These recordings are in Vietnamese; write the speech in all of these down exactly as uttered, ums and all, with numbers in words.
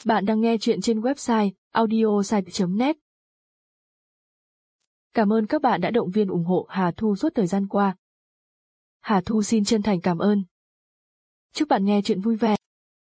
Bạn đang nghe chuyện trên website audiosite chấm net. Cảm ơn các bạn đã động viên ủng hộ Hà Thu suốt thời gian qua. Hà Thu xin chân thành cảm ơn. Chúc bạn nghe chuyện vui vẻ.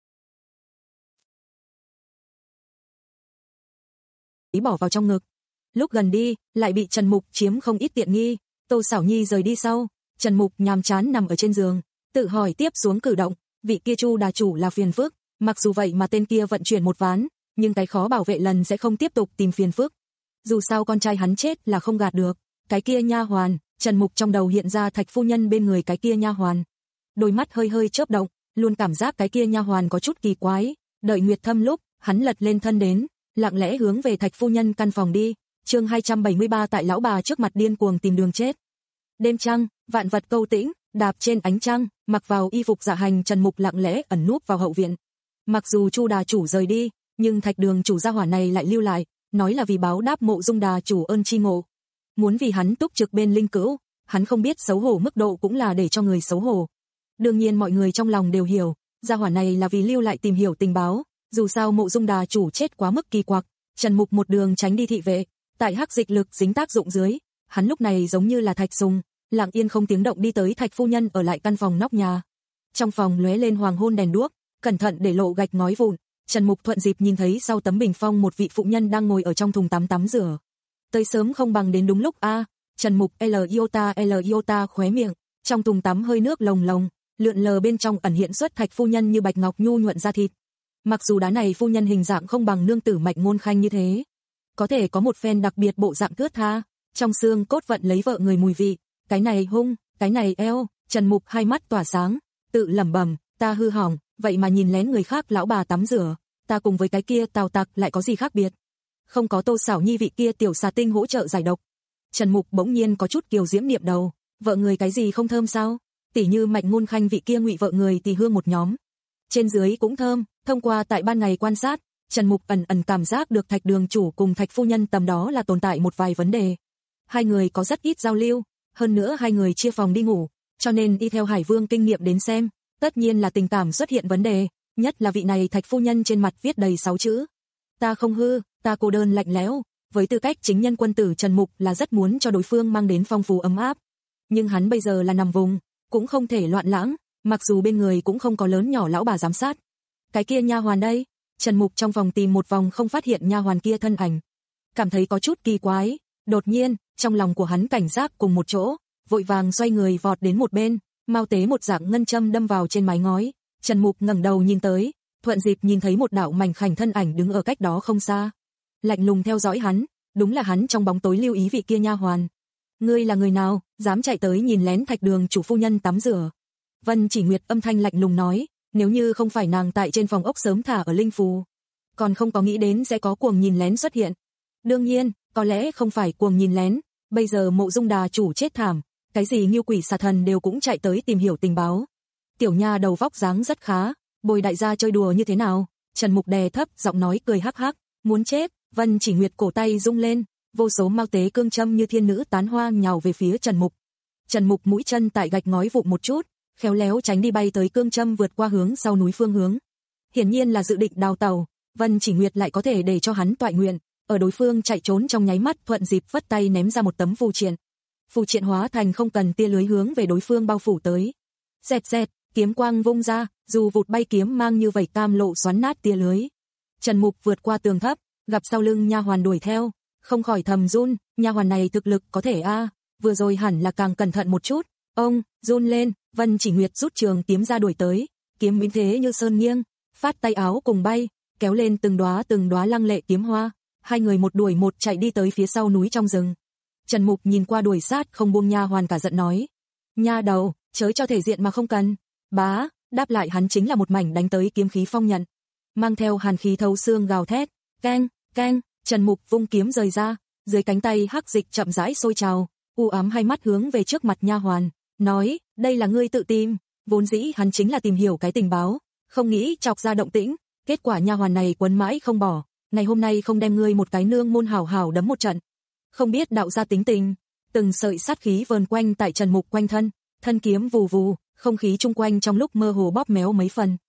Ý bỏ vào trong ngực. Lúc gần đi, lại bị Trần Mục chiếm không ít tiện nghi. Tô Sảo Nhi rời đi sau, Trần Mục nhàm chán nằm ở trên giường, tự hỏi tiếp xuống cử động, vị kia Chu đà chủ là phiền phức, mặc dù vậy mà tên kia vận chuyển một ván, nhưng cái khó bảo vệ lần sẽ không tiếp tục tìm phiền phức. Dù sao con trai hắn chết là không gạt được, cái kia nha hoàn, Trần Mục trong đầu hiện ra Thạch phu nhân bên người cái kia nha hoàn. Đôi mắt hơi hơi chớp động, luôn cảm giác cái kia nha hoàn có chút kỳ quái, đợi Nguyệt Thâm lúc, hắn lật lên thân đến, lặng lẽ hướng về Thạch phu nhân căn phòng đi. Chương hai trăm bảy mươi ba tại lão bà trước mặt điên cuồng tìm đường chết. Đêm trăng, vạn vật câu tĩnh, đạp trên ánh trăng, mặc vào y phục dạ hành, Trần Mục lặng lẽ ẩn núp vào hậu viện. Mặc dù Chu đà chủ rời đi, nhưng Thạch đường chủ gia hỏa này lại lưu lại, nói là vì báo đáp Mộ Dung đà chủ ơn chi ngộ. Muốn vì hắn túc trực bên linh cữu, hắn không biết xấu hổ mức độ cũng là để cho người xấu hổ. Đương nhiên mọi người trong lòng đều hiểu, gia hỏa này là vì lưu lại tìm hiểu tình báo, dù sao Mộ Dung đà chủ chết quá mức kỳ quặc, Trần Mục một đường tránh đi thị vệ, tại hắc dịch lực dính tác dụng dưới, hắn lúc này giống như là Thạch Sùng, lặng yên không tiếng động đi tới Thạch phu nhân ở lại căn phòng nóc nhà. Trong phòng lóe lên hoàng hôn đèn đuốc, cẩn thận để lộ gạch ngói vụn, Trần Mục thuận dịp nhìn thấy sau tấm bình phong một vị phụ nhân đang ngồi ở trong thùng tắm tắm rửa. Tới sớm không bằng đến đúng lúc a. À, Trần Mục L iota L iota khóe miệng, trong thùng tắm hơi nước lồng lồng, lượn lờ bên trong ẩn hiện xuất Thạch phu nhân như bạch ngọc nhu nhuận da thịt. Mặc dù đá này phu nhân hình dạng không bằng nương tử Mạch Ngôn Khanh như thế, có thể có một phen đặc biệt bộ dạng thướt tha, trong xương cốt vận lấy vợ người mùi vị, cái này hung, cái này eo. Trần Mục hai mắt tỏa sáng, tự lẩm bẩm, ta hư hỏng, vậy mà nhìn lén người khác lão bà tắm rửa, ta cùng với cái kia Tào Tặc lại có gì khác biệt? Không có Tô Sảo Nhi vị kia tiểu xà tinh hỗ trợ giải độc. Trần Mục bỗng nhiên có chút kiều diễm niệm đầu, vợ người cái gì không thơm sao? Tỉ như Mạch Ngôn Khanh vị kia ngụy vợ người thì hương một nhóm, trên dưới cũng thơm. Thông qua tại ban ngày quan sát, Trần Mục ẩn ẩn cảm giác được Thạch đường chủ cùng Thạch phu nhân tầm đó là tồn tại một vài vấn đề. Hai người có rất ít giao lưu, hơn nữa hai người chia phòng đi ngủ, cho nên y theo Hải Vương kinh nghiệm đến xem, tất nhiên là tình cảm xuất hiện vấn đề, nhất là vị này Thạch phu nhân trên mặt viết đầy sáu chữ. Ta không hư, ta cô đơn lạnh lẽo. Với tư cách chính nhân quân tử, Trần Mục là rất muốn cho đối phương mang đến phong phú ấm áp. Nhưng hắn bây giờ là nằm vùng, cũng không thể loạn lãng, mặc dù bên người cũng không có lớn nhỏ lão bà giám sát. Cái kia nha hoàn đây, Trần Mục trong phòng tìm một vòng không phát hiện nha hoàn kia thân ảnh. Cảm thấy có chút kỳ quái, đột nhiên, trong lòng của hắn cảnh giác cùng một chỗ, vội vàng xoay người vọt đến một bên, mau tế một dạng ngân châm đâm vào trên mái ngói. Trần Mục ngẩng đầu nhìn tới, thuận dịp nhìn thấy một đạo mảnh khảnh thân ảnh đứng ở cách đó không xa, lạnh lùng theo dõi hắn, đúng là hắn trong bóng tối lưu ý vị kia nha hoàn. Ngươi là người nào, dám chạy tới nhìn lén Thạch đường chủ phu nhân tắm rửa? Vân Chỉ Nguyệt âm thanh lạnh lùng nói, nếu như không phải nàng tại trên phòng ốc sớm thả ở linh phù, còn không có nghĩ đến sẽ có cuồng nhìn lén xuất hiện. Đương nhiên, có lẽ không phải cuồng nhìn lén, bây giờ Mộ Dung đà chủ chết thảm, cái gì Ngưu Quỷ Xà Thần đều cũng chạy tới tìm hiểu tình báo. Tiểu nha đầu vóc dáng rất khá, bồi đại gia chơi đùa như thế nào? Trần Mục đè thấp giọng nói cười hắc hắc, muốn chết. Vân Chỉ Nguyệt cổ tay rung lên, vô số mao tế cương châm như thiên nữ tán hoa nhào về phía Trần Mục. Trần Mục mũi chân tại gạch ngói vụn một chút, khéo léo tránh đi bay tới cương châm vượt qua hướng sau núi phương hướng. Hiển nhiên là dự định đào tàu, Vân Chỉ Nguyệt lại có thể để cho hắn toại nguyện, ở đối phương chạy trốn trong nháy mắt thuận dịp vất tay ném ra một tấm phù triện. Phù triện hóa thành không cần tia lưới hướng về đối phương bao phủ tới. Dẹt dẹt, kiếm quang vung ra, dù vụt bay kiếm mang như vảy cam lộ xoắn nát tia lưới. Trần Mục vượt qua tường thấp, gặp sau lưng nha hoàn đuổi theo, không khỏi thầm run, nha hoàn này thực lực có thể a, à, vừa rồi hẳn là càng cẩn thận một chút. Ông, run lên, Vân Chỉ Nguyệt rút trường kiếm ra đuổi tới, kiếm biến thế như sơn nghiêng, phát tay áo cùng bay, kéo lên từng đóa từng đóa lăng lệ kiếm hoa, hai người một đuổi một chạy đi tới phía sau núi trong rừng. Trần Mục nhìn qua đuổi sát không buông nha hoàn cả giận nói, nha đầu, chớ cho thể diện mà không cần. Bá, đáp lại hắn chính là một mảnh đánh tới kiếm khí phong nhận, mang theo hàn khí thấu xương gào thét, keng, keng. Trần Mục vung kiếm rời ra, dưới cánh tay hắc dịch chậm rãi sôi trào, u ám hai mắt hướng về trước mặt nha hoàn, nói, đây là ngươi tự tìm. Vốn dĩ hắn chính là tìm hiểu cái tình báo, không nghĩ chọc ra động tĩnh, kết quả nha hoàn này quấn mãi không bỏ, ngày hôm nay không đem ngươi một cái nương môn hảo hảo đấm một trận. Không biết đạo gia tính tình, từng sợi sát khí vờn quanh tại Trần Mục quanh thân, thân kiếm vù vù, không khí chung quanh trong lúc mơ hồ bóp méo mấy phần.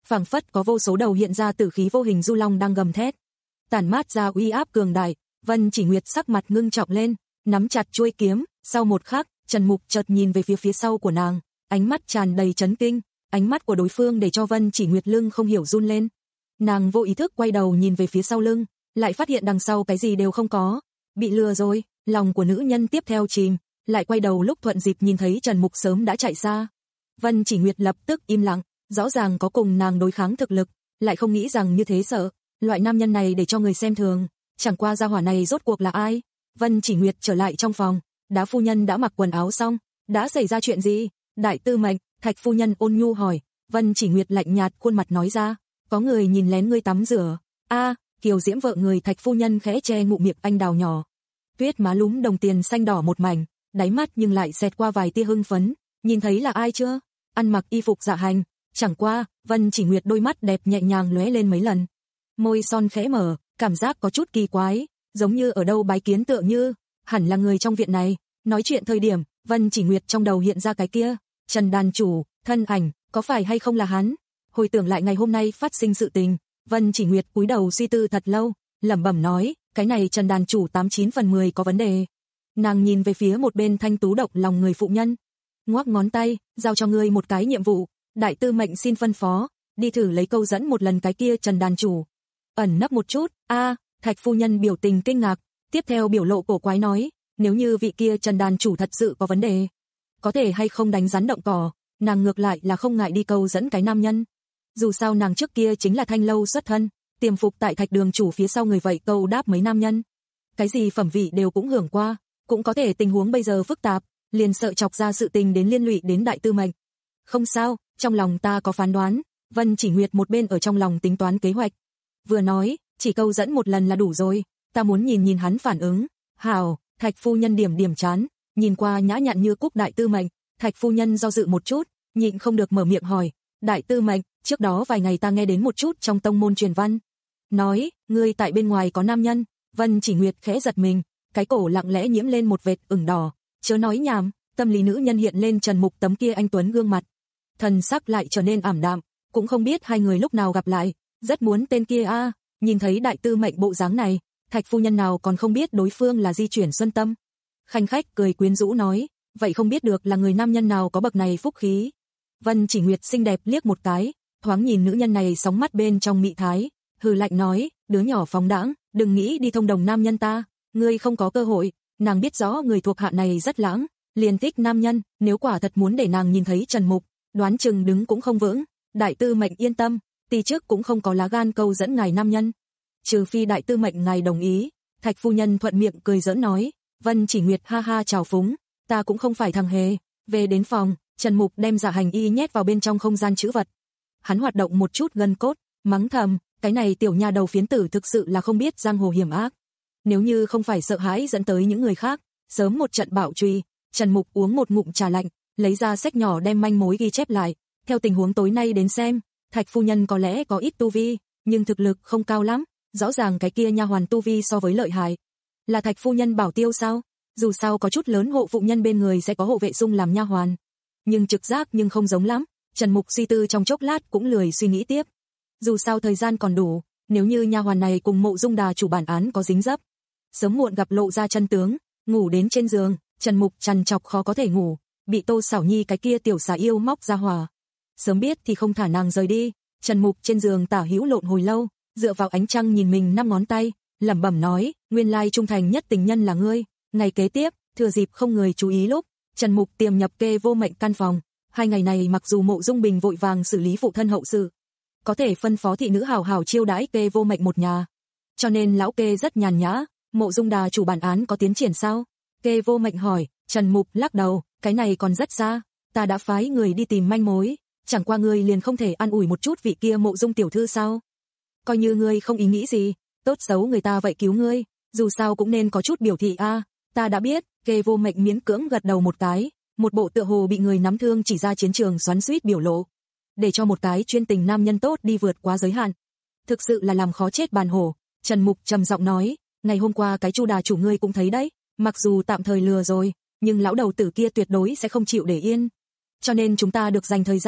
phảng phất có vô số đầu hiện ra tử khí vô hình du long đang gầm thét, tản mát ra uy áp cường đại. Vân Chỉ Nguyệt sắc mặt ngưng trọng lên, nắm chặt chuôi kiếm, sau một khắc, Trần Mục chợt nhìn về phía phía sau của nàng, ánh mắt tràn đầy chấn kinh, ánh mắt của đối phương để cho Vân Chỉ Nguyệt lưng không hiểu run lên. Nàng vô ý thức quay đầu nhìn về phía sau lưng, lại phát hiện đằng sau cái gì đều không có, bị lừa rồi, lòng của nữ nhân tiếp theo chìm, lại quay đầu lúc thuận dịp nhìn thấy Trần Mục sớm đã chạy xa. Vân Chỉ Nguyệt lập tức im lặng, rõ ràng có cùng nàng đối kháng thực lực, lại không nghĩ rằng như thế sợ, loại nam nhân này để cho người xem thường, chẳng qua gia hỏa này rốt cuộc là ai? Vân Chỉ Nguyệt trở lại trong phòng, Đá phu nhân đã mặc quần áo xong, đã xảy ra chuyện gì? Đại tư mệnh, Thạch phu nhân ôn nhu hỏi. Vân Chỉ Nguyệt lạnh nhạt khuôn mặt nói ra, có người nhìn lén ngươi tắm rửa. A, kiều diễm vợ người Thạch phu nhân khẽ che ngụ miệng anh đào nhỏ. Tuyết má lúm đồng tiền xanh đỏ một mảnh, đáy mắt nhưng lại xẹt qua vài tia hưng phấn, nhìn thấy là ai chưa? Ăn mặc y phục dạ hành, chẳng qua, Vân Chỉ Nguyệt đôi mắt đẹp nhẹ nhàng lóe lên mấy lần. Môi son khẽ mở, cảm giác có chút kỳ quái, giống như ở đâu bái kiến tựa như, hẳn là người trong viện này. Nói chuyện thời điểm, Vân Chỉ Nguyệt trong đầu hiện ra cái kia, Trần đàn chủ, thân ảnh, có phải hay không là hắn? Hồi tưởng lại ngày hôm nay phát sinh sự tình, Vân Chỉ Nguyệt cúi đầu suy tư thật lâu, lẩm bẩm nói, cái này Trần đàn chủ tám chín phần mười có vấn đề. Nàng nhìn về phía một bên thanh tú độc lòng người phụ nhân, ngoắc ngón tay, giao cho ngươi một cái nhiệm vụ, đại tư mệnh xin phân phó, đi thử lấy câu dẫn một lần cái kia Trần đàn chủ. Ẩn nấp một chút, a, Thạch phu nhân biểu tình kinh ngạc, tiếp theo biểu lộ cổ quái nói, nếu như vị kia Trần đàn chủ thật sự có vấn đề, có thể hay không đánh rắn động cỏ, nàng ngược lại là không ngại đi câu dẫn cái nam nhân. Dù sao nàng trước kia chính là thanh lâu xuất thân, tiềm phục tại Thạch đường chủ phía sau người vậy câu đáp mấy nam nhân. Cái gì phẩm vị đều cũng hưởng qua, cũng có thể tình huống bây giờ phức tạp, liền sợ chọc ra sự tình đến liên lụy đến đại tư mệnh. Không sao, trong lòng ta có phán đoán. Vân Chỉ Nguyệt một bên ở trong lòng tính toán kế hoạch, vừa nói, chỉ câu dẫn một lần là đủ rồi, ta muốn nhìn nhìn hắn phản ứng. Hảo, Thạch phu nhân điểm điểm chán, nhìn qua nhã nhặn như cúc đại tư mệnh, Thạch phu nhân do dự một chút, nhịn không được mở miệng hỏi, đại tư mệnh, trước đó vài ngày ta nghe đến một chút trong tông môn truyền văn, nói, ngươi tại bên ngoài có nam nhân. Vân Chỉ Nguyệt khẽ giật mình, cái cổ lặng lẽ nhiễm lên một vệt ửng đỏ, chớ nói nhảm, tâm lý nữ nhân hiện lên Trần Mục tấm kia anh tuấn gương mặt, thần sắc lại trở nên ảm đạm, cũng không biết hai người lúc nào gặp lại, rất muốn tên kia a. Nhìn thấy đại tư mệnh bộ dáng này, Thạch phu nhân nào còn không biết đối phương là Di Chuyển Xuân Tâm. Khanh khách cười quyến rũ nói, vậy không biết được là người nam nhân nào có bậc này phúc khí. Vân Chỉ Nguyệt xinh đẹp liếc một cái, thoáng nhìn nữ nhân này sóng mắt bên trong mị thái, hừ lạnh nói, đứa nhỏ phóng đãng, đừng nghĩ đi thông đồng nam nhân ta, ngươi không có cơ hội. Nàng biết rõ người thuộc hạ này rất lãng, liền thích nam nhân, nếu quả thật muốn để nàng nhìn thấy Trần Mục, đoán chừng đứng cũng không vững. Đại tư mệnh yên tâm, ti trước cũng không có lá gan câu dẫn ngài nam nhân, trừ phi đại tư mệnh ngài đồng ý. Thạch phu nhân thuận miệng cười giỡn nói. Vân Chỉ Nguyệt ha ha chào phúng, ta cũng không phải thằng hề. Về đến phòng, Trần Mục đem dạ hành y nhét vào bên trong không gian trữ vật. Hắn hoạt động một chút gân cốt, mắng thầm, cái này tiểu nha đầu phiến tử thực sự là không biết giang hồ hiểm ác. Nếu như không phải sợ hãi dẫn tới những người khác, sớm một trận bạo truy. Trần Mục uống một ngụm trà lạnh, lấy ra sách nhỏ đem manh mối ghi chép lại. Theo tình huống tối nay đến xem, Thạch phu nhân có lẽ có ít tu vi, nhưng thực lực không cao lắm. Rõ ràng cái kia nha hoàn tu vi so với lợi hại. Là Thạch phu nhân bảo tiêu sao? Dù sao có chút lớn hộ phụ nhân bên người sẽ có hộ vệ dung làm nha hoàn. Nhưng trực giác nhưng không giống lắm. Trần Mục suy tư trong chốc lát cũng lười suy nghĩ tiếp. Dù sao thời gian còn đủ, nếu như nha hoàn này cùng Mộ Dung Đà chủ bản án có dính dấp, sớm muộn gặp lộ ra chân tướng. Ngủ đến trên giường, Trần Mục trằn trọc khó có thể ngủ, bị Tô Sảo Nhi cái kia tiểu xà yêu móc ra hỏa. Sớm biết thì không thả nàng rời đi. Trần Mục trên giường tả hữu lộn hồi lâu, dựa vào ánh trăng nhìn mình năm ngón tay, lẩm bẩm nói, nguyên lai trung thành nhất tình nhân là ngươi. Ngày kế tiếp, thừa dịp không người chú ý lúc, Trần Mục tiềm nhập Kê Vô Mệnh căn phòng. Hai ngày này mặc dù Mộ Dung Bình vội vàng xử lý phụ thân hậu sự, có thể phân phó thị nữ hảo hảo chiêu đãi Kê Vô Mệnh một nhà, cho nên lão Kê rất nhàn nhã. Mộ Dung Đà chủ bản án có tiến triển sao? Kê Vô Mệnh hỏi. Trần Mục lắc đầu, cái này còn rất xa, ta đã phái người đi tìm manh mối, chẳng qua ngươi liền không thể an ủi một chút vị kia Mộ Dung tiểu thư sao? Coi như ngươi không ý nghĩ gì, tốt xấu người ta vậy cứu ngươi, dù sao cũng nên có chút biểu thị a. À, ta đã biết. Kê Vô Mệnh miễn cưỡng gật đầu một cái, một bộ tựa hồ bị người nắm thương chỉ ra chiến trường xoắn xuýt biểu lộ, để cho một cái chuyên tình nam nhân tốt đi vượt quá giới hạn, thực sự là làm khó chết bàn hổ. Trần Mục trầm giọng nói, ngày hôm qua cái Chu Đà chủ ngươi cũng thấy đấy, mặc dù tạm thời lừa rồi, nhưng lão đầu tử kia tuyệt đối sẽ không chịu để yên, cho nên chúng ta được dành thời gian,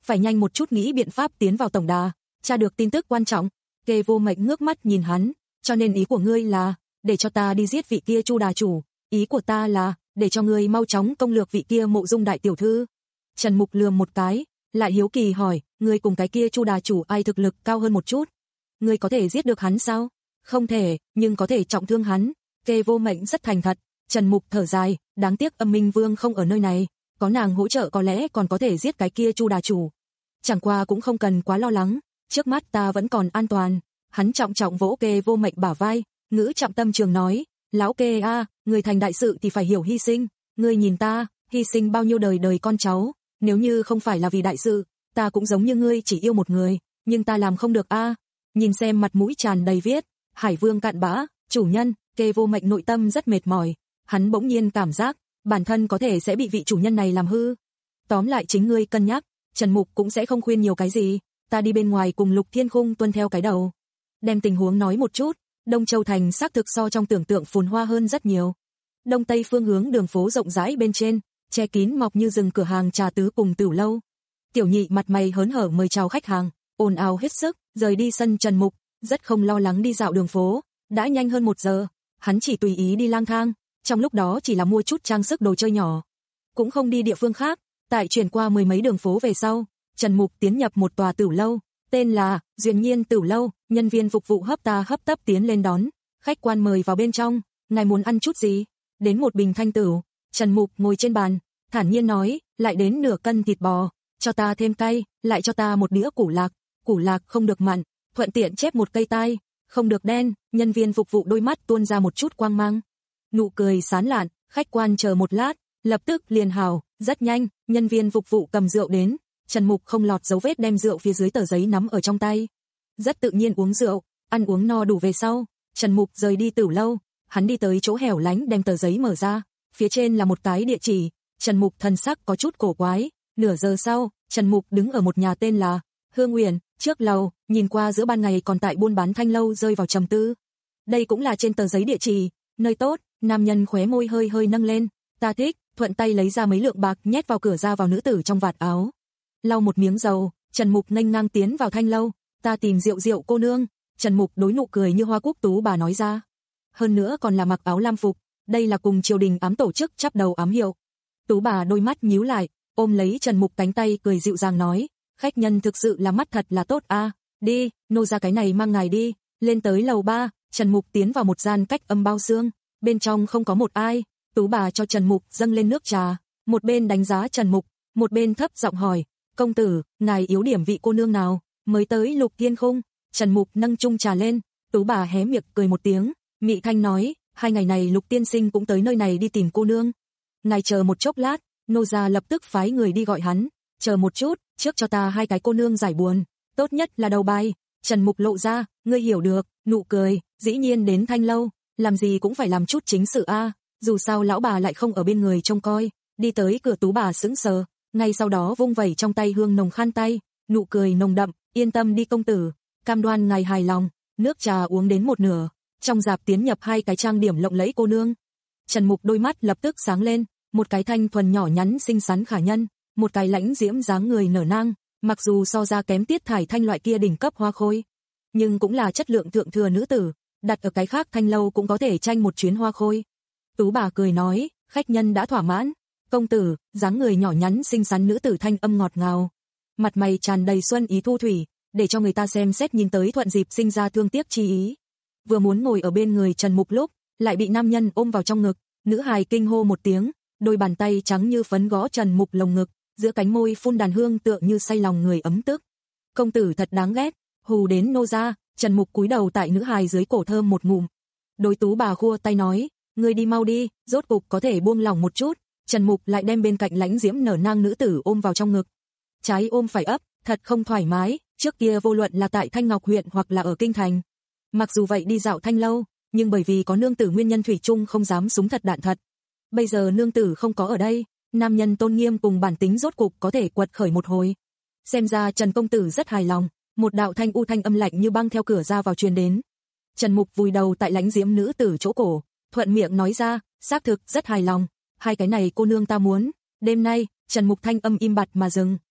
phải nhanh một chút nghĩ biện pháp tiến vào tổng đà, tra được tin tức quan trọng. Kê Vô Mệnh ngước mắt nhìn hắn, cho nên ý của ngươi là, để cho ta đi giết vị kia Chu đà chủ, ý của ta là, để cho ngươi mau chóng công lược vị kia Mộ Dung đại tiểu thư. Trần Mục lườm một cái, lại hiếu kỳ hỏi, ngươi cùng cái kia Chu đà chủ ai thực lực cao hơn một chút? Ngươi có thể giết được hắn sao? Không thể, nhưng có thể trọng thương hắn. Kê Vô Mệnh rất thành thật. Trần Mục thở dài, đáng tiếc Âm Minh Vương không ở nơi này, có nàng hỗ trợ có lẽ còn có thể giết cái kia Chu đà chủ. Chẳng qua cũng không cần quá lo lắng, trước mắt ta vẫn còn an toàn. Hắn trọng trọng vỗ Kê Vô Mệnh bả vai, ngữ trọng tâm trường nói, lão Kê a, người thành đại sự thì phải hiểu hy sinh, ngươi nhìn ta, hy sinh bao nhiêu đời đời con cháu, nếu như không phải là vì đại sự, ta cũng giống như ngươi chỉ yêu một người, nhưng ta làm không được a. Nhìn xem mặt mũi tràn đầy viết, Hải Vương cạn bã, chủ nhân. Kê Vô Mệnh nội tâm rất mệt mỏi, hắn bỗng nhiên cảm giác bản thân có thể sẽ bị vị chủ nhân này làm hư. Tóm lại chính ngươi cân nhắc, Trần Mục cũng sẽ không khuyên nhiều cái gì, ta đi bên ngoài cùng Lục Thiên Khung tuân theo cái đầu. Đem tình huống nói một chút, Đông Châu thành xác thực so trong tưởng tượng phồn hoa hơn rất nhiều. Đông Tây phương hướng đường phố rộng rãi bên trên, che kín mọc như rừng cửa hàng trà tứ cùng tửu lâu. Tiểu Nhị mặt mày hớn hở mời chào khách hàng, ồn ào hết sức, rời đi sân Trần Mục, rất không lo lắng đi dạo đường phố. Đã nhanh hơn một giờ, hắn chỉ tùy ý đi lang thang, trong lúc đó chỉ là mua chút trang sức đồ chơi nhỏ, cũng không đi địa phương khác. Tại chuyển qua mười mấy đường phố về sau, Trần Mục tiến nhập một tòa tửu lâu, tên là Duyên Nhiên Tửu Lâu. Nhân viên phục vụ hấp ta hấp tấp tiến lên đón, khách quan mời vào bên trong, ngài muốn ăn chút gì? Đến một bình thanh tửu. Trần Mục ngồi trên bàn, thản nhiên nói, lại đến nửa cân thịt bò, cho ta thêm cay, lại cho ta một đĩa củ lạc, củ lạc không được mặn, thuận tiện chép một cây tai, không được đen. Nhân viên phục vụ đôi mắt tuôn ra một chút quang mang, nụ cười sán lạn. Khách quan chờ một lát, lập tức liền hào. Rất nhanh, nhân viên phục vụ cầm rượu đến, Trần Mục không lọt dấu vết đem rượu phía dưới tờ giấy nắm ở trong tay, rất tự nhiên uống rượu. Ăn uống no đủ về sau, Trần Mục rời đi tửu lâu, hắn đi tới chỗ hẻo lánh đem tờ giấy mở ra, phía trên là một cái địa chỉ. Trần Mục thần sắc có chút cổ quái. Nửa giờ sau, Trần Mục đứng ở một nhà tên là Hương Uyển trước lầu, nhìn qua giữa ban ngày còn tại buôn bán thanh lâu rơi vào trầm tư. Đây cũng là trên tờ giấy địa chỉ, nơi tốt. Nam nhân khóe môi hơi hơi nâng lên, ta thích, thuận tay lấy ra mấy lượng bạc nhét vào cửa ra vào nữ tử trong vạt áo. Lau một miếng dầu, Trần Mục nghênh ngang tiến vào thanh lâu, ta tìm Diệu Diệu cô nương. Trần Mục đối nụ cười như hoa cúc tú bà nói ra, hơn nữa còn là mặc áo lam phục, đây là cùng triều đình ám tổ chức chắp đầu ám hiệu. Tú bà đôi mắt nhíu lại, ôm lấy Trần Mục cánh tay cười dịu dàng nói, khách nhân thực sự là mắt thật là tốt a, à. Đi, nô ra cái này mang ngài đi. Lên tới lầu ba, Trần Mục tiến vào một gian cách âm bao xương, bên trong không có một ai. Tú bà cho Trần Mục dâng lên nước trà, một bên đánh giá Trần Mục, một bên thấp giọng hỏi, công tử, ngài yếu điểm vị cô nương nào? Mới tới Lục Thiên Khung. Trần Mục nâng chung trà lên, Tú bà hé miệng cười một tiếng, mị thanh nói, hai ngày này Lục tiên sinh cũng tới nơi này đi tìm cô nương. Ngài chờ một chốc lát. Nô gia lập tức phái người đi gọi hắn, chờ một chút, trước cho ta hai cái cô nương giải buồn, tốt nhất là đầu bài. Trần Mục lộ ra, ngươi hiểu được, nụ cười, dĩ nhiên đến thanh lâu, làm gì cũng phải làm chút chính sự a, dù sao lão bà lại không ở bên người trông coi. Đi tới cửa, Tú bà sững sờ, ngay sau đó vung vẩy trong tay hương nồng khăn tay, nụ cười nồng đậm, yên tâm đi công tử, cam đoan ngài hài lòng. Nước trà uống đến một nửa, trong dạp tiến nhập hai cái trang điểm lộng lẫy cô nương. Trần Mục đôi mắt lập tức sáng lên, một cái thanh thuần nhỏ nhắn xinh xắn khả nhân, một cái lãnh diễm dáng người nở nang, mặc dù so ra kém Tiết Thải Thanh loại kia đỉnh cấp hoa khôi, nhưng cũng là chất lượng thượng thừa nữ tử, đặt ở cái khác thanh lâu cũng có thể tranh một chuyến hoa khôi. Tú bà cười nói, khách nhân đã thỏa mãn. Công tử, dáng người nhỏ nhắn xinh xắn nữ tử thanh âm ngọt ngào, mặt mày tràn đầy xuân ý thu thủy, để cho người ta xem xét nhìn tới thuận dịp sinh ra thương tiếc chi ý. Vừa muốn ngồi ở bên người Trần Mục lúc, lại bị nam nhân ôm vào trong ngực, nữ hài kinh hô một tiếng, đôi bàn tay trắng như phấn gõ Trần Mục lồng ngực, giữa cánh môi phun đàn hương tựa như say lòng người ấm tức. Công tử thật đáng ghét, hù đến nô gia. Trần Mục cúi đầu tại nữ hài dưới cổ thơm một ngụm. Đối Tú bà khua tay nói, ngươi đi mau đi, rốt cục có thể buông lỏng một chút. Trần Mục lại đem bên cạnh lãnh diễm nở nang nữ tử ôm vào trong ngực, trái ôm phải ấp, thật không thoải mái. Trước kia vô luận là tại Thanh Ngọc huyện hoặc là ở kinh thành, mặc dù vậy đi dạo thanh lâu, nhưng bởi vì có nương tử nguyên nhân thủy chung không dám súng thật đạn thật. Bây giờ nương tử không có ở đây, nam nhân tôn nghiêm cùng bản tính rốt cục có thể quật khởi một hồi. Xem ra Trần công tử rất hài lòng. Một đạo thanh u thanh âm lạnh như băng theo cửa ra vào truyền đến. Trần Mục vùi đầu tại lãnh diễm nữ tử chỗ cổ, thuận miệng nói ra, xác thực rất hài lòng, hai cái này cô nương ta muốn. Đêm nay, Trần Mục thanh âm im bặt mà dừng,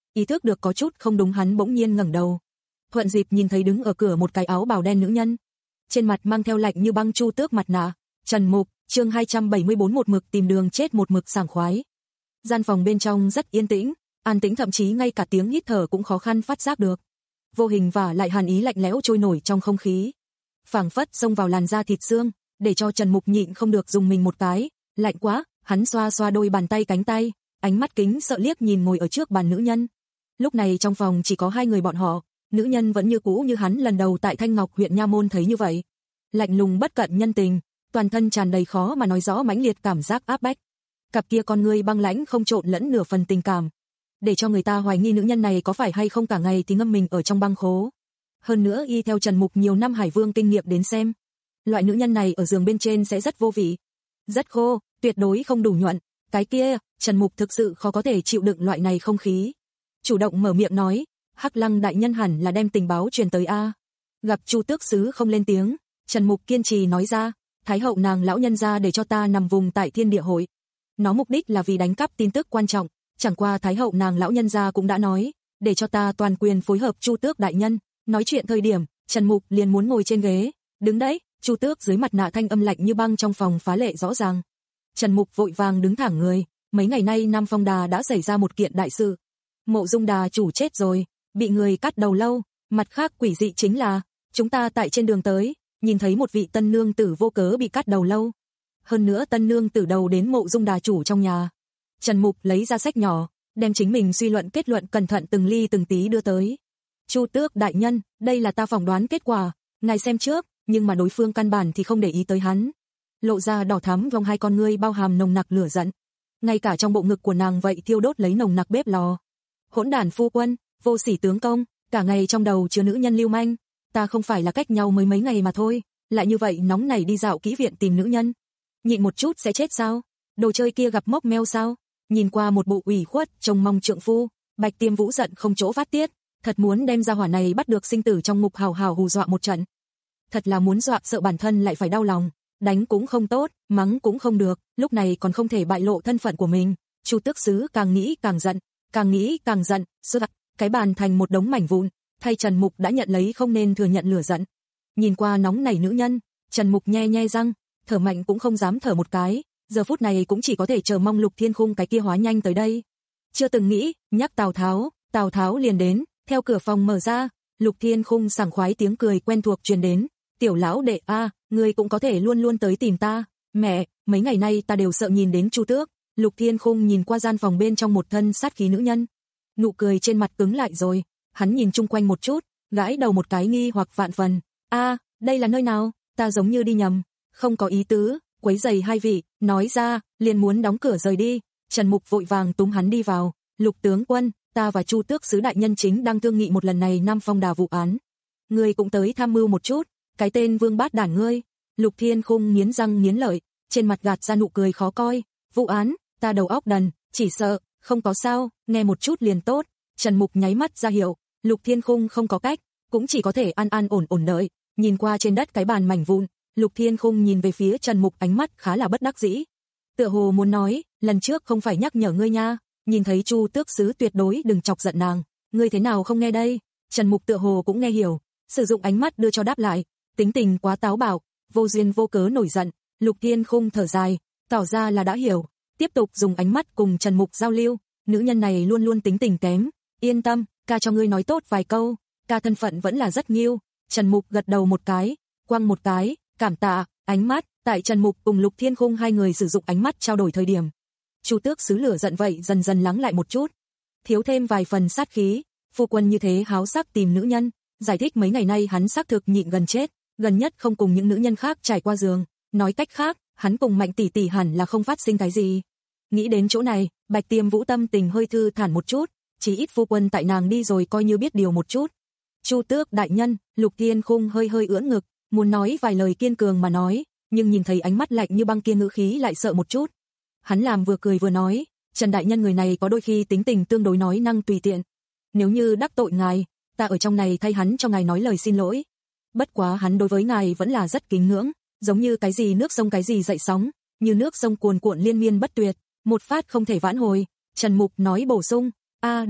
ý thức được có chút không đúng hắn bỗng nhiên ngẩng đầu. Thuận dịp nhìn thấy đứng ở cửa một cái áo bào đen nữ nhân. Trên mặt mang theo lạnh như băng Chu Tước mặt nạ. Trần Mục, chương hai trăm bảy mươi bốn một mực tìm đường chết một mực sảng khoái. Gian phòng bên trong rất yên tĩnh, an tĩnh thậm chí ngay cả tiếng hít thở cũng khó khăn phát giác được. Vô hình và lại hàn ý lạnh lẽo trôi nổi trong không khí. Phảng phất xông vào làn da thịt xương, để cho Trần Mục nhịn không được dùng mình một cái, lạnh quá, hắn xoa xoa đôi bàn tay cánh tay, ánh mắt kính sợ liếc nhìn ngồi ở trước bàn nữ nhân. Lúc này trong phòng chỉ có hai người bọn họ, nữ nhân vẫn như cũ như hắn lần đầu tại Thanh Ngọc huyện Nha Môn thấy như vậy. Lạnh lùng bất cận nhân tình, toàn thân tràn đầy khó mà nói rõ mãnh liệt cảm giác áp bách. Cặp kia con ngươi băng lãnh không trộn lẫn nửa phần tình cảm, để cho người ta hoài nghi nữ nhân này có phải hay không cả ngày thì ngâm mình ở trong băng khố. Hơn nữa y theo Trần Mục nhiều năm Hải Vương kinh nghiệm đến xem, loại nữ nhân này ở giường bên trên sẽ rất vô vị, rất khô, tuyệt đối không đủ nhuận. Cái kia, Trần Mục thực sự khó có thể chịu đựng loại này không khí. Chủ động mở miệng nói, Hắc Lăng đại nhân hẳn là đem tình báo truyền tới a. Gặp Chu Tước sứ không lên tiếng, Trần Mục kiên trì nói ra, Thái hậu nàng lão nhân gia để cho ta nằm vùng tại Thiên Địa hội. Nó mục đích là vì đánh cắp tin tức quan trọng, chẳng qua Thái hậu nàng lão nhân gia cũng đã nói, để cho ta toàn quyền phối hợp Chu Tước đại nhân. Nói chuyện thời điểm, Trần Mục liền muốn ngồi trên ghế. Đứng đấy, Chu Tước dưới mặt nạ thanh âm lạnh như băng trong phòng phá lệ rõ ràng. Trần Mục vội vàng đứng thẳng người, mấy ngày nay Nam Phong Đà đã xảy ra một kiện đại sự. Mộ Dung Đà chủ chết rồi, bị người cắt đầu lâu, mặt khác quỷ dị chính là, chúng ta tại trên đường tới, nhìn thấy một vị tân nương tử vô cớ bị cắt đầu lâu. Hơn nữa tân nương tử đầu đến Mộ Dung Đà chủ trong nhà. Trần Mục lấy ra sách nhỏ, đem chính mình suy luận kết luận cẩn thận từng ly từng tí đưa tới. Chu Tước đại nhân, đây là ta phỏng đoán kết quả, ngài xem trước, nhưng mà đối phương căn bản thì không để ý tới hắn. Lộ ra đỏ thắm trong hai con ngươi bao hàm nồng nặc lửa giận. Ngay cả trong bộ ngực của nàng vậy thiêu đốt lấy nồng nặc bếp lò. Hỗn đản phu quân, vô sỉ tướng công, cả ngày trong đầu chứa nữ nhân lưu manh, ta không phải là cách nhau mới mấy ngày mà thôi, lại như vậy nóng nảy đi dạo kỹ viện tìm nữ nhân. Nhịn một chút sẽ chết sao? Đồ chơi kia gặp mốc meo sao? Nhìn qua một bộ ủy khuất, trông mong trượng phu, Bạch Tiêm Vũ giận không chỗ phát tiết, thật muốn đem ra hỏa này bắt được sinh tử trong ngục hào hào hù dọa một trận. Thật là muốn dọa sợ bản thân lại phải đau lòng, đánh cũng không tốt, mắng cũng không được, lúc này còn không thể bại lộ thân phận của mình. Chu Tước sứ càng nghĩ càng giận, càng nghĩ càng giận, sượt, cái bàn thành một đống mảnh vụn, thay Trần Mục đã nhận lấy không nên thừa nhận lửa giận. Nhìn qua nóng nảy nữ nhân, Trần Mục nhe nhe răng, thở mạnh cũng không dám thở một cái, giờ phút này cũng chỉ có thể chờ mong Lục Thiên Khung cái kia hóa nhanh tới đây. Chưa từng nghĩ, nhắc Tào Tháo, Tào Tháo liền đến, theo cửa phòng mở ra, Lục Thiên Khung sảng khoái tiếng cười quen thuộc truyền đến, "Tiểu lão đệ a, à, ngươi cũng có thể luôn luôn tới tìm ta, mẹ, mấy ngày nay ta đều sợ nhìn đến Chu Tước." Lục Thiên Khung nhìn qua gian phòng bên trong một thân sát khí nữ nhân, nụ cười trên mặt cứng lại rồi, hắn nhìn chung quanh một chút, gãi đầu một cái nghi hoặc vạn phần, "A, à, đây là nơi nào? Ta giống như đi nhầm." Không có ý tứ, quấy rầy hai vị, nói ra, liền muốn đóng cửa rời đi. Trần Mục vội vàng túm hắn đi vào, "Lục tướng quân, ta và Chu Tước sứ đại nhân chính đang thương nghị một lần này Nam Phong Đà vụ án. Ngươi cũng tới tham mưu một chút, cái tên vương bát đản ngươi." Lục Thiên Khung nghiến răng nghiến lợi, trên mặt gạt ra nụ cười khó coi, "Vụ án, ta đầu óc đần, chỉ sợ, không có sao, nghe một chút liền tốt." Trần Mục nháy mắt ra hiệu, Lục Thiên Khung không có cách, cũng chỉ có thể an an ổn ổn đợi, nhìn qua trên đất cái bàn mảnh vụn, Lục Thiên Khung nhìn về phía Trần Mục ánh mắt khá là bất đắc dĩ. Tựa hồ muốn nói, lần trước không phải nhắc nhở ngươi nha, nhìn thấy Chu Tước sứ tuyệt đối đừng chọc giận nàng, ngươi thế nào không nghe đây? Trần Mục tựa hồ cũng nghe hiểu, sử dụng ánh mắt đưa cho đáp lại, tính tình quá táo bạo, vô duyên vô cớ nổi giận. Lục Thiên Khung thở dài, tỏ ra là đã hiểu, tiếp tục dùng ánh mắt cùng Trần Mục giao lưu, nữ nhân này luôn luôn tính tình kém, yên tâm, ca cho ngươi nói tốt vài câu, ca thân phận vẫn là rất nghiêu. Trần Mục gật đầu một cái, quăng một cái, cảm tạ, ánh mắt, tại Trần Mục cùng Lục Thiên Khung hai người sử dụng ánh mắt trao đổi thời điểm. Chu Tước sứ lửa giận vậy dần dần lắng lại một chút, thiếu thêm vài phần sát khí, phu quân như thế háo sắc tìm nữ nhân, giải thích mấy ngày nay hắn xác thực nhịn gần chết, gần nhất không cùng những nữ nhân khác trải qua giường, nói cách khác, hắn cùng Mạnh tỷ tỷ hẳn là không phát sinh cái gì. Nghĩ đến chỗ này, Bạch Tiêm Vũ tâm tình hơi thư thản một chút, chỉ ít phu quân tại nàng đi rồi coi như biết điều một chút. Chu Tước đại nhân, Lục Thiên Khung hơi hơi ưỡn ngực, muốn nói vài lời kiên cường mà nói, nhưng nhìn thấy ánh mắt lạnh như băng kia ngữ khí lại sợ một chút. Hắn làm vừa cười vừa nói, Trần đại nhân người này có đôi khi tính tình tương đối nói năng tùy tiện. Nếu như đắc tội ngài, ta ở trong này thay hắn cho ngài nói lời xin lỗi. Bất quá hắn đối với ngài vẫn là rất kính ngưỡng, giống như cái gì nước sông cái gì dậy sóng, như nước sông cuồn cuộn liên miên bất tuyệt, một phát không thể vãn hồi. Trần Mục nói bổ sung, a à, đúng,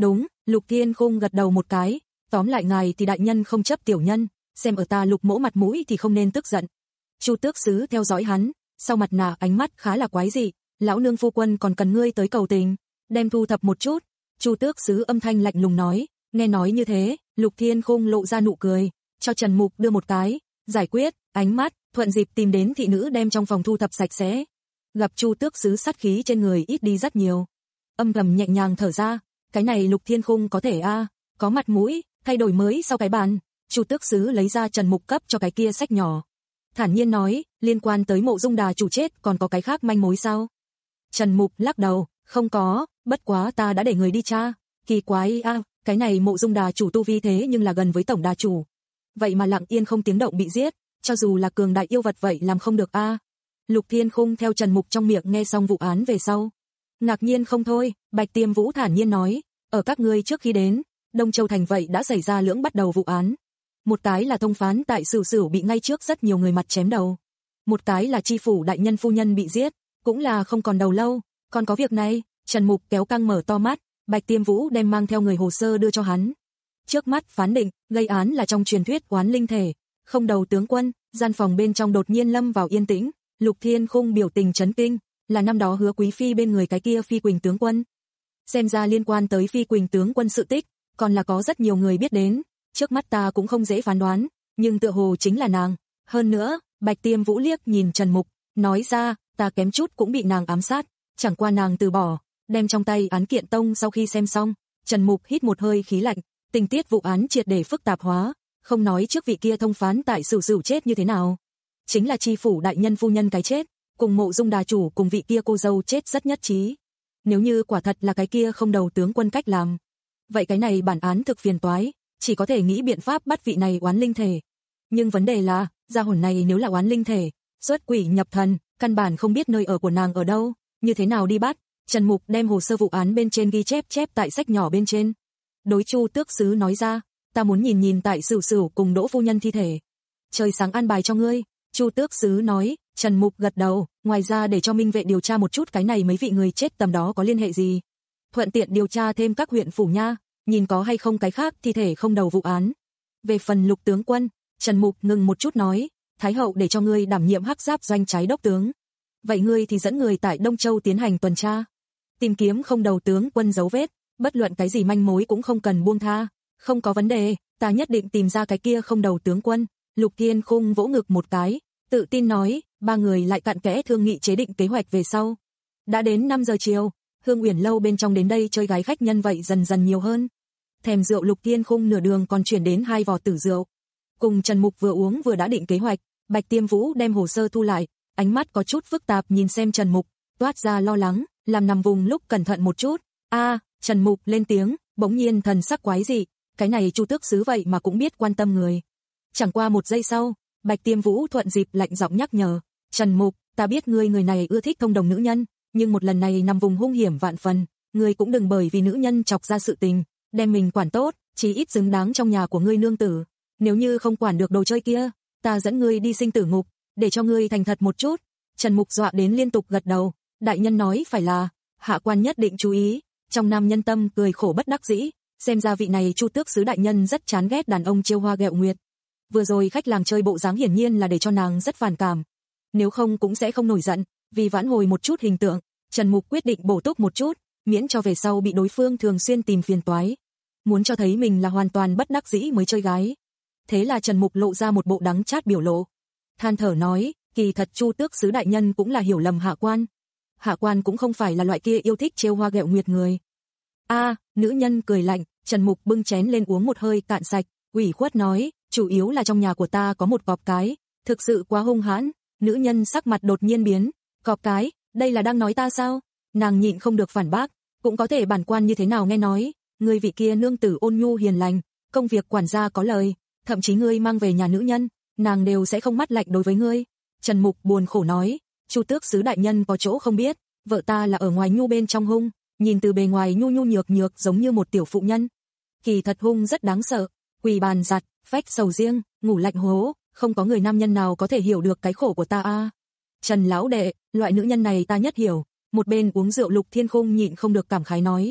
Lục Thiên Khung gật đầu một cái, tóm lại ngài thì đại nhân không chấp tiểu nhân, xem ở ta Lục mỗ mặt mũi thì không nên tức giận. Chu tước sứ theo dõi hắn, sau mặt nạ ánh mắt khá là quái dị, lão nương phu quân còn cần ngươi tới cầu tình, đem thu thập một chút. Chu tước sứ âm thanh lạnh lùng nói, nghe nói như thế, Lục Thiên Khung lộ ra nụ cười, cho Trần Mục đưa một cái, giải quyết, ánh mắt, thuận dịp tìm đến thị nữ đem trong phòng thu thập sạch sẽ. Gặp Chu tước sứ sát khí trên người ít đi rất nhiều. Âm thầm nhẹ nhàng thở ra, cái này Lục Thiên Khung có thể a, à, có mặt mũi, thay đổi mới sau cái bàn. Chu tước sứ lấy ra Trần Mục cấp cho cái kia sách nhỏ. Thản nhiên nói, liên quan tới Mộ Dung Đà chủ chết còn có cái khác manh mối sao? Trần Mục lắc đầu, không có, bất quá ta đã để người đi tra. Kỳ quái a, à, cái này Mộ Dung Đà chủ tu vi thế nhưng là gần với tổng đà chủ. Vậy mà lặng yên không tiếng động bị giết, cho dù là cường đại yêu vật vậy làm không được a. À. Lục Thiên Khung theo Trần Mục trong miệng nghe xong vụ án về sau. Ngạc nhiên không thôi, Bạch Tiêm Vũ thản nhiên nói, ở các ngươi trước khi đến, Đông Châu Thành vậy đã xảy ra lưỡng bắt đầu vụ án. Một cái là thông phán tại Sửu Sửu bị ngay trước rất nhiều người mặt chém đầu. Một cái là chi phủ đại nhân phu nhân bị giết, cũng là không còn đầu lâu, còn có việc này. Trần Mục kéo căng mở to mắt, Bạch Tiêm Vũ đem mang theo người hồ sơ đưa cho hắn. Trước mắt phán định, gây án là trong truyền thuyết oán linh thể, không đầu tướng quân. Gian phòng bên trong đột nhiên lâm vào yên tĩnh, Lục Thiên Khung biểu tình chấn kinh, là năm đó Hứa Quý phi bên người cái kia Phi Quỳnh tướng quân. Xem ra liên quan tới Phi Quỳnh tướng quân sự tích, còn là có rất nhiều người biết đến, trước mắt ta cũng không dễ phán đoán, nhưng tựa hồ chính là nàng. Hơn nữa, Bạch Tiêm Vũ liếc nhìn Trần Mục, nói ra, ta kém chút cũng bị nàng ám sát, chẳng qua nàng từ bỏ, đem trong tay án kiện tông. Sau khi xem xong, Trần Mục hít một hơi khí lạnh, tình tiết vụ án triệt để phức tạp hóa, không nói trước vị kia thông phán tại Sửu Sửu chết như thế nào, chính là chi phủ đại nhân phu nhân cái chết, cùng Mộ Dung Đà chủ cùng vị kia cô dâu chết rất nhất trí. Nếu như quả thật là cái kia không đầu tướng quân cách làm, vậy cái này bản án thực phiền toái, chỉ có thể nghĩ biện pháp bắt vị này oán linh thể. Nhưng vấn đề là, gia hồn này nếu là oán linh thể, xuất quỷ nhập thần, căn bản không biết nơi ở của nàng ở đâu, như thế nào đi bắt. Trần Mục đem hồ sơ vụ án bên trên ghi chép chép tại sách nhỏ bên trên. Đối Chu tước sứ nói ra, ta muốn nhìn nhìn tại Sửu Sửu cùng Đỗ phu nhân thi thể. Trời sáng an bài cho ngươi. Chu tước sứ nói. Trần Mục gật đầu, ngoài ra để cho minh vệ điều tra một chút cái này mấy vị người chết tầm đó có liên hệ gì. Thuận tiện điều tra thêm các huyện phủ nha, nhìn có hay không cái khác thi thể không đầu vụ án. Về phần Lục tướng quân, Trần Mục ngừng một chút nói, Thái hậu để cho ngươi đảm nhiệm Hắc Giáp doanh trái đốc tướng. Vậy ngươi thì dẫn người tại Đông Châu tiến hành tuần tra, tìm kiếm không đầu tướng quân dấu vết, bất luận cái gì manh mối cũng không cần buông tha. Không có vấn đề, ta nhất định tìm ra cái kia không đầu tướng quân. Lục Thiên Khung vỗ ngực một cái, tự tin nói. Ba người lại cặn kẽ thương nghị chế định kế hoạch về sau. Đã đến năm giờ chiều, Hương Uyển lâu bên trong đến đây chơi gái khách nhân vậy dần dần nhiều hơn. Thèm rượu Lục Thiên Khung nửa đường còn chuyển đến hai vò tử rượu. Cùng Trần Mục vừa uống vừa đã định kế hoạch, Bạch Tiêm Vũ đem hồ sơ thu lại, ánh mắt có chút phức tạp nhìn xem Trần Mục, toát ra lo lắng, làm nằm vùng lúc cẩn thận một chút. A, Trần Mục lên tiếng, bỗng nhiên thần sắc quái dị, cái này Chu tước sứ vậy mà cũng biết quan tâm người. Chẳng qua một giây sau, Bạch Tiêm Vũ thuận dịp lạnh giọng nhắc nhở, Trần Mục, ta biết ngươi người này ưa thích thông đồng nữ nhân, nhưng một lần này nằm vùng hung hiểm vạn phần, ngươi cũng đừng bởi vì nữ nhân chọc ra sự tình, đem mình quản tốt, chí ít xứng đáng trong nhà của ngươi nương tử. Nếu như không quản được đồ chơi kia, ta dẫn ngươi đi sinh tử ngục, để cho ngươi thành thật một chút. Trần Mục dọa đến liên tục gật đầu, đại nhân nói phải là, hạ quan nhất định chú ý. Trong nam nhân tâm cười khổ bất đắc dĩ, xem ra vị này Chu tước sứ đại nhân rất chán ghét đàn ông trêu hoa ghẹo nguyệt. Vừa rồi khách làng chơi bộ dáng hiển nhiên là để cho nàng rất phản cảm. Nếu không cũng sẽ không nổi giận, vì vãn hồi một chút hình tượng, Trần Mục quyết định bổ túc một chút, miễn cho về sau bị đối phương thường xuyên tìm phiền toái. Muốn cho thấy mình là hoàn toàn bất đắc dĩ mới chơi gái. Thế là Trần Mục lộ ra một bộ đắng chát biểu lộ. Than thở nói, kỳ thật Chu tước sứ đại nhân cũng là hiểu lầm hạ quan. Hạ quan cũng không phải là loại kia yêu thích trêu hoa ghẹo nguyệt người. A, à, nữ nhân cười lạnh, Trần Mục bưng chén lên uống một hơi cạn sạch, ủy khuất nói, chủ yếu là trong nhà của ta có một cọp cái, thực sự quá hung hãn. Nữ nhân sắc mặt đột nhiên biến, cọp cái, đây là đang nói ta sao? Nàng nhịn không được phản bác, cũng có thể bản quan như thế nào nghe nói, người vị kia nương tử ôn nhu hiền lành, công việc quản gia có lời, thậm chí ngươi mang về nhà nữ nhân, nàng đều sẽ không mắt lạnh đối với ngươi. Trần Mục buồn khổ nói, Chu tước sứ đại nhân có chỗ không biết, vợ ta là ở ngoài nhu bên trong hung, nhìn từ bề ngoài nhu nhu nhược nhược giống như một tiểu phụ nhân. Kỳ thật hung rất đáng sợ, quỳ bàn giặt, phách sầu riêng, ngủ lạnh hố, không có người nam nhân nào có thể hiểu được cái khổ của ta a. À. Trần lão đệ, loại nữ nhân này ta nhất hiểu. Một bên uống rượu Lục Thiên Khung nhịn không được cảm khái nói.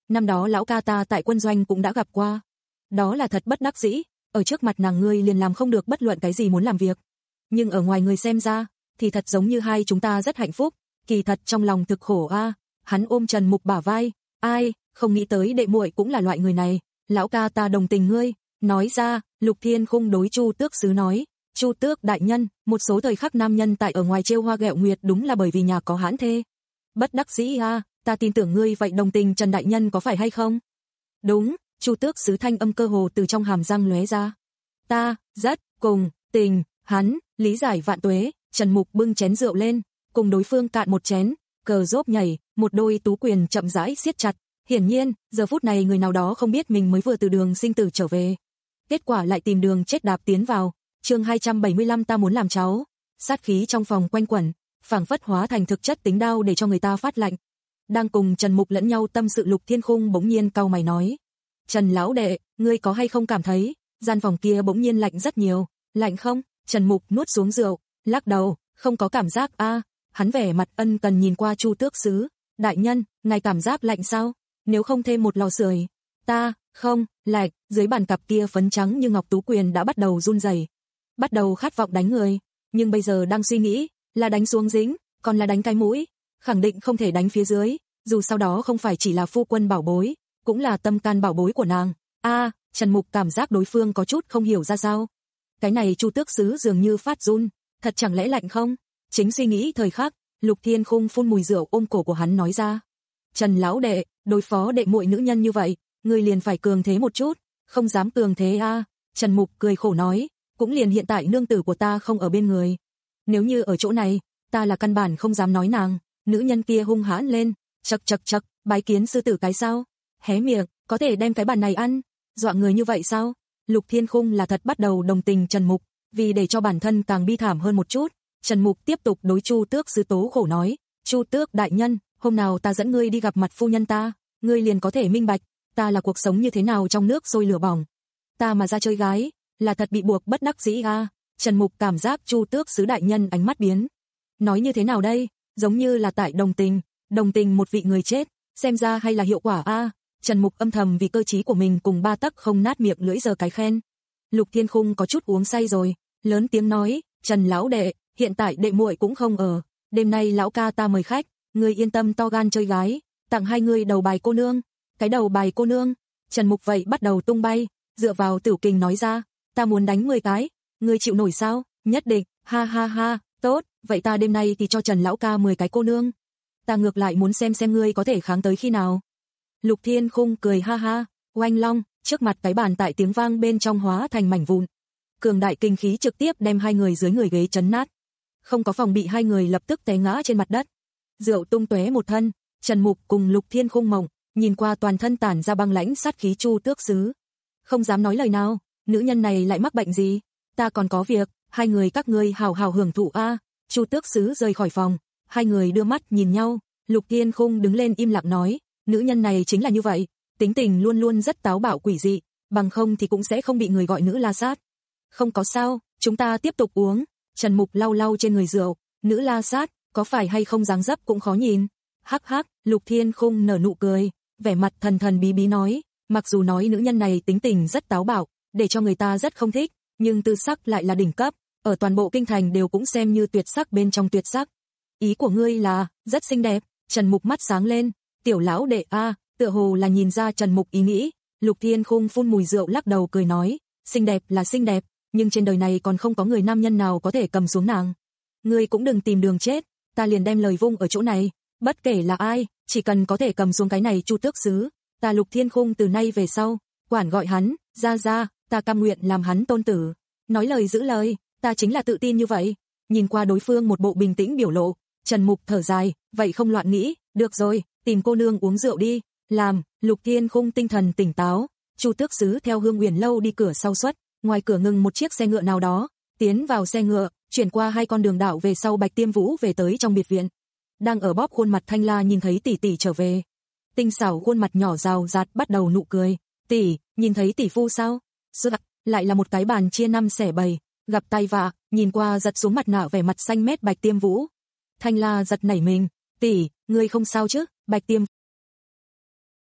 năm đó lão ca ta tại quân doanh cũng đã gặp qua. Đó là thật bất đắc dĩ, ở trước mặt nàng ngươi liền làm không được bất luận cái gì muốn làm việc. Nhưng ở ngoài người xem ra, thì thật giống như hai chúng ta rất hạnh phúc, kỳ thật trong lòng thực khổ a. Hắn ôm Trần Mục bả vai, ai, không nghĩ tới đệ muội cũng là loại người này, lão ca ta đồng tình ngươi. Nói ra, Lục Thiên Khung đối Chu Tước Sứ nói, Chu Tước đại nhân, một số thời khắc nam nhân tại ở ngoài trêu hoa ghẹo nguyệt đúng là bởi vì nhà có hãn thê. Bất đắc dĩ a, ta tin tưởng ngươi vậy đồng tình Trần đại nhân có phải hay không? Đúng, Chu Tước Sứ thanh âm cơ hồ từ trong hàm răng lóe ra. Ta, rất, cùng, tình, hắn, lý giải vạn tuế. Trần Mục bưng chén rượu lên, cùng đối phương cạn một chén, cờ rốp nhảy, một đôi tú quyền chậm rãi siết chặt. Hiển nhiên, giờ phút này người nào đó không biết mình mới vừa từ đường sinh tử trở về. Kết quả lại tìm đường chết đạp tiến vào. Chương hai trăm bảy mươi lăm ta muốn làm cháu. Sát khí trong phòng quanh quẩn, phảng phất hóa thành thực chất tính đao để cho người ta phát lạnh. Đang cùng Trần Mục lẫn nhau tâm sự Lục Thiên Khung bỗng nhiên cau mày nói: "Trần lão đệ, ngươi có hay không cảm thấy, gian phòng kia bỗng nhiên lạnh rất nhiều?" "Lạnh không?" Trần Mục nuốt xuống rượu, lắc đầu, "Không có cảm giác a." Hắn vẻ mặt ân cần nhìn qua Chu Tước Sứ, "Đại nhân, ngài cảm giác lạnh sao? Nếu không thêm một lò sưởi." "Ta, không, lạnh." Dưới bàn cặp kia phấn trắng như ngọc tú quyền đã bắt đầu run rẩy, bắt đầu khát vọng đánh người, nhưng bây giờ đang suy nghĩ, là đánh xuống dính, còn là đánh cái mũi, khẳng định không thể đánh phía dưới, dù sau đó không phải chỉ là phu quân bảo bối, cũng là tâm can bảo bối của nàng. A, Trần Mục cảm giác đối phương có chút không hiểu ra sao. Cái này Chu Tước Sứ dường như phát run, thật chẳng lẽ lạnh không? Chính suy nghĩ thời khắc, Lục Thiên Khung phun mùi rượu ôm cổ của hắn nói ra: "Trần lão đệ, đối phó đệ muội nữ nhân như vậy, ngươi liền phải cường thế một chút." "Không dám cường thế a." Trần Mục cười khổ nói, "Cũng liền hiện tại nương tử của ta không ở bên người. Nếu như ở chỗ này, ta là căn bản không dám nói nàng." Nữ nhân kia hung hãn lên, chậc chậc chậc, bái kiến sư tử cái sao? Hé miệng, có thể đem cái bàn này ăn, dọa người như vậy sao? Lục Thiên Khung là thật bắt đầu đồng tình Trần Mục, vì để cho bản thân càng bi thảm hơn một chút, Trần Mục tiếp tục đối Chu Tước Sứ tố khổ nói: "Chu Tước đại nhân, hôm nào ta dẫn ngươi đi gặp mặt phu nhân ta, ngươi liền có thể minh bạch, ta là cuộc sống như thế nào trong nước sôi lửa bỏng. Ta mà ra chơi gái, là thật bị buộc bất đắc dĩ a." Trần Mục cảm giác Chu Tước Sứ đại nhân ánh mắt biến. Nói như thế nào đây, giống như là tại đồng tình, đồng tình một vị người chết, xem ra hay là hiệu quả a. Trần Mục âm thầm vì cơ trí của mình cùng ba tấc không nát miệng lưỡi giờ cái khen. Lục Thiên Khung có chút uống say rồi, lớn tiếng nói: "Trần lão đệ, hiện tại đệ muội cũng không ở, đêm nay lão ca ta mời khách, ngươi yên tâm to gan chơi gái, tặng hai ngươi đầu bài cô nương." "Cái đầu bài cô nương?" Trần Mục vậy bắt đầu tung bay, dựa vào tiểu kình nói ra: "Ta muốn đánh mười cái, ngươi chịu nổi sao?" "Nhất định." "Ha ha ha, tốt, vậy ta đêm nay thì cho Trần lão ca mười cái cô nương. Ta ngược lại muốn xem xem ngươi có thể kháng tới khi nào." Lục Thiên Khung cười ha ha, oanh long, trước mặt cái bàn tại tiếng vang bên trong hóa thành mảnh vụn. Cường đại kinh khí trực tiếp đem hai người dưới người ghế chấn nát. Không có phòng bị, hai người lập tức té ngã trên mặt đất. Rượu tung tóe một thân, Trần Mục cùng Lục Thiên Khung mộng, nhìn qua toàn thân tản ra băng lãnh sát khí Chu Tước Sứ. Không dám nói lời nào, nữ nhân này lại mắc bệnh gì? Ta còn có việc, hai người các ngươi hào hào hưởng thụ a. Chu Tước Sứ rời khỏi phòng, hai người đưa mắt nhìn nhau, Lục Thiên Khung đứng lên im lặng nói: "Nữ nhân này chính là như vậy, tính tình luôn luôn rất táo bạo quỷ dị, bằng không thì cũng sẽ không bị người gọi nữ la sát." "Không có sao, chúng ta tiếp tục uống." Trần Mục lau lau trên người rượu, "Nữ la sát, có phải hay không dáng dấp cũng khó nhìn." Hắc hắc, Lục Thiên Khung nở nụ cười, vẻ mặt thần thần bí bí nói: "Mặc dù nói nữ nhân này tính tình rất táo bạo, để cho người ta rất không thích, nhưng tư sắc lại là đỉnh cấp, ở toàn bộ kinh thành đều cũng xem như tuyệt sắc bên trong tuyệt sắc." "Ý của ngươi là, rất xinh đẹp." Trần Mục mắt sáng lên, "Tiểu lão đệ a." Tựa hồ là nhìn ra Trần Mục ý nghĩ, Lục Thiên Khung phun mùi rượu lắc đầu cười nói: "Xinh đẹp là xinh đẹp, nhưng trên đời này còn không có người nam nhân nào có thể cầm xuống nàng. Ngươi cũng đừng tìm đường chết, ta liền đem lời vung ở chỗ này, bất kể là ai, chỉ cần có thể cầm xuống cái này Chu Tước Sứ, ta Lục Thiên Khung từ nay về sau, quản gọi hắn ra ra, ta cam nguyện làm hắn tôn tử." Nói lời giữ lời, ta chính là tự tin như vậy. Nhìn qua đối phương một bộ bình tĩnh biểu lộ, Trần Mục thở dài, "Vậy không loạn nghĩ, được rồi, tìm cô nương uống rượu đi." Làm, Lục Thiên Khung tinh thần tỉnh táo, Chu Tước Sứ theo Hương Uyển lâu đi cửa sau xuất, ngoài cửa ngừng một chiếc xe ngựa nào đó, tiến vào xe ngựa, chuyển qua hai con đường đạo về sau Bạch Tiêm Vũ về tới trong biệt viện. Đang ở bóp khuôn mặt Thanh La nhìn thấy tỷ tỷ trở về, tinh xảo khuôn mặt nhỏ rào rạt bắt đầu nụ cười, "Tỷ, nhìn thấy tỷ phu sao?" Sự lại là một cái bàn chia năm xẻ bảy, gặp tay vạ, nhìn qua giật xuống mặt nạ vẻ mặt xanh mét Bạch Tiêm Vũ. Thanh La giật nảy mình, "Tỷ, ngươi không sao chứ?" Bạch Tiêm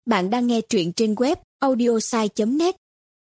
Bạn đang nghe truyện trên web audiosai chấm net.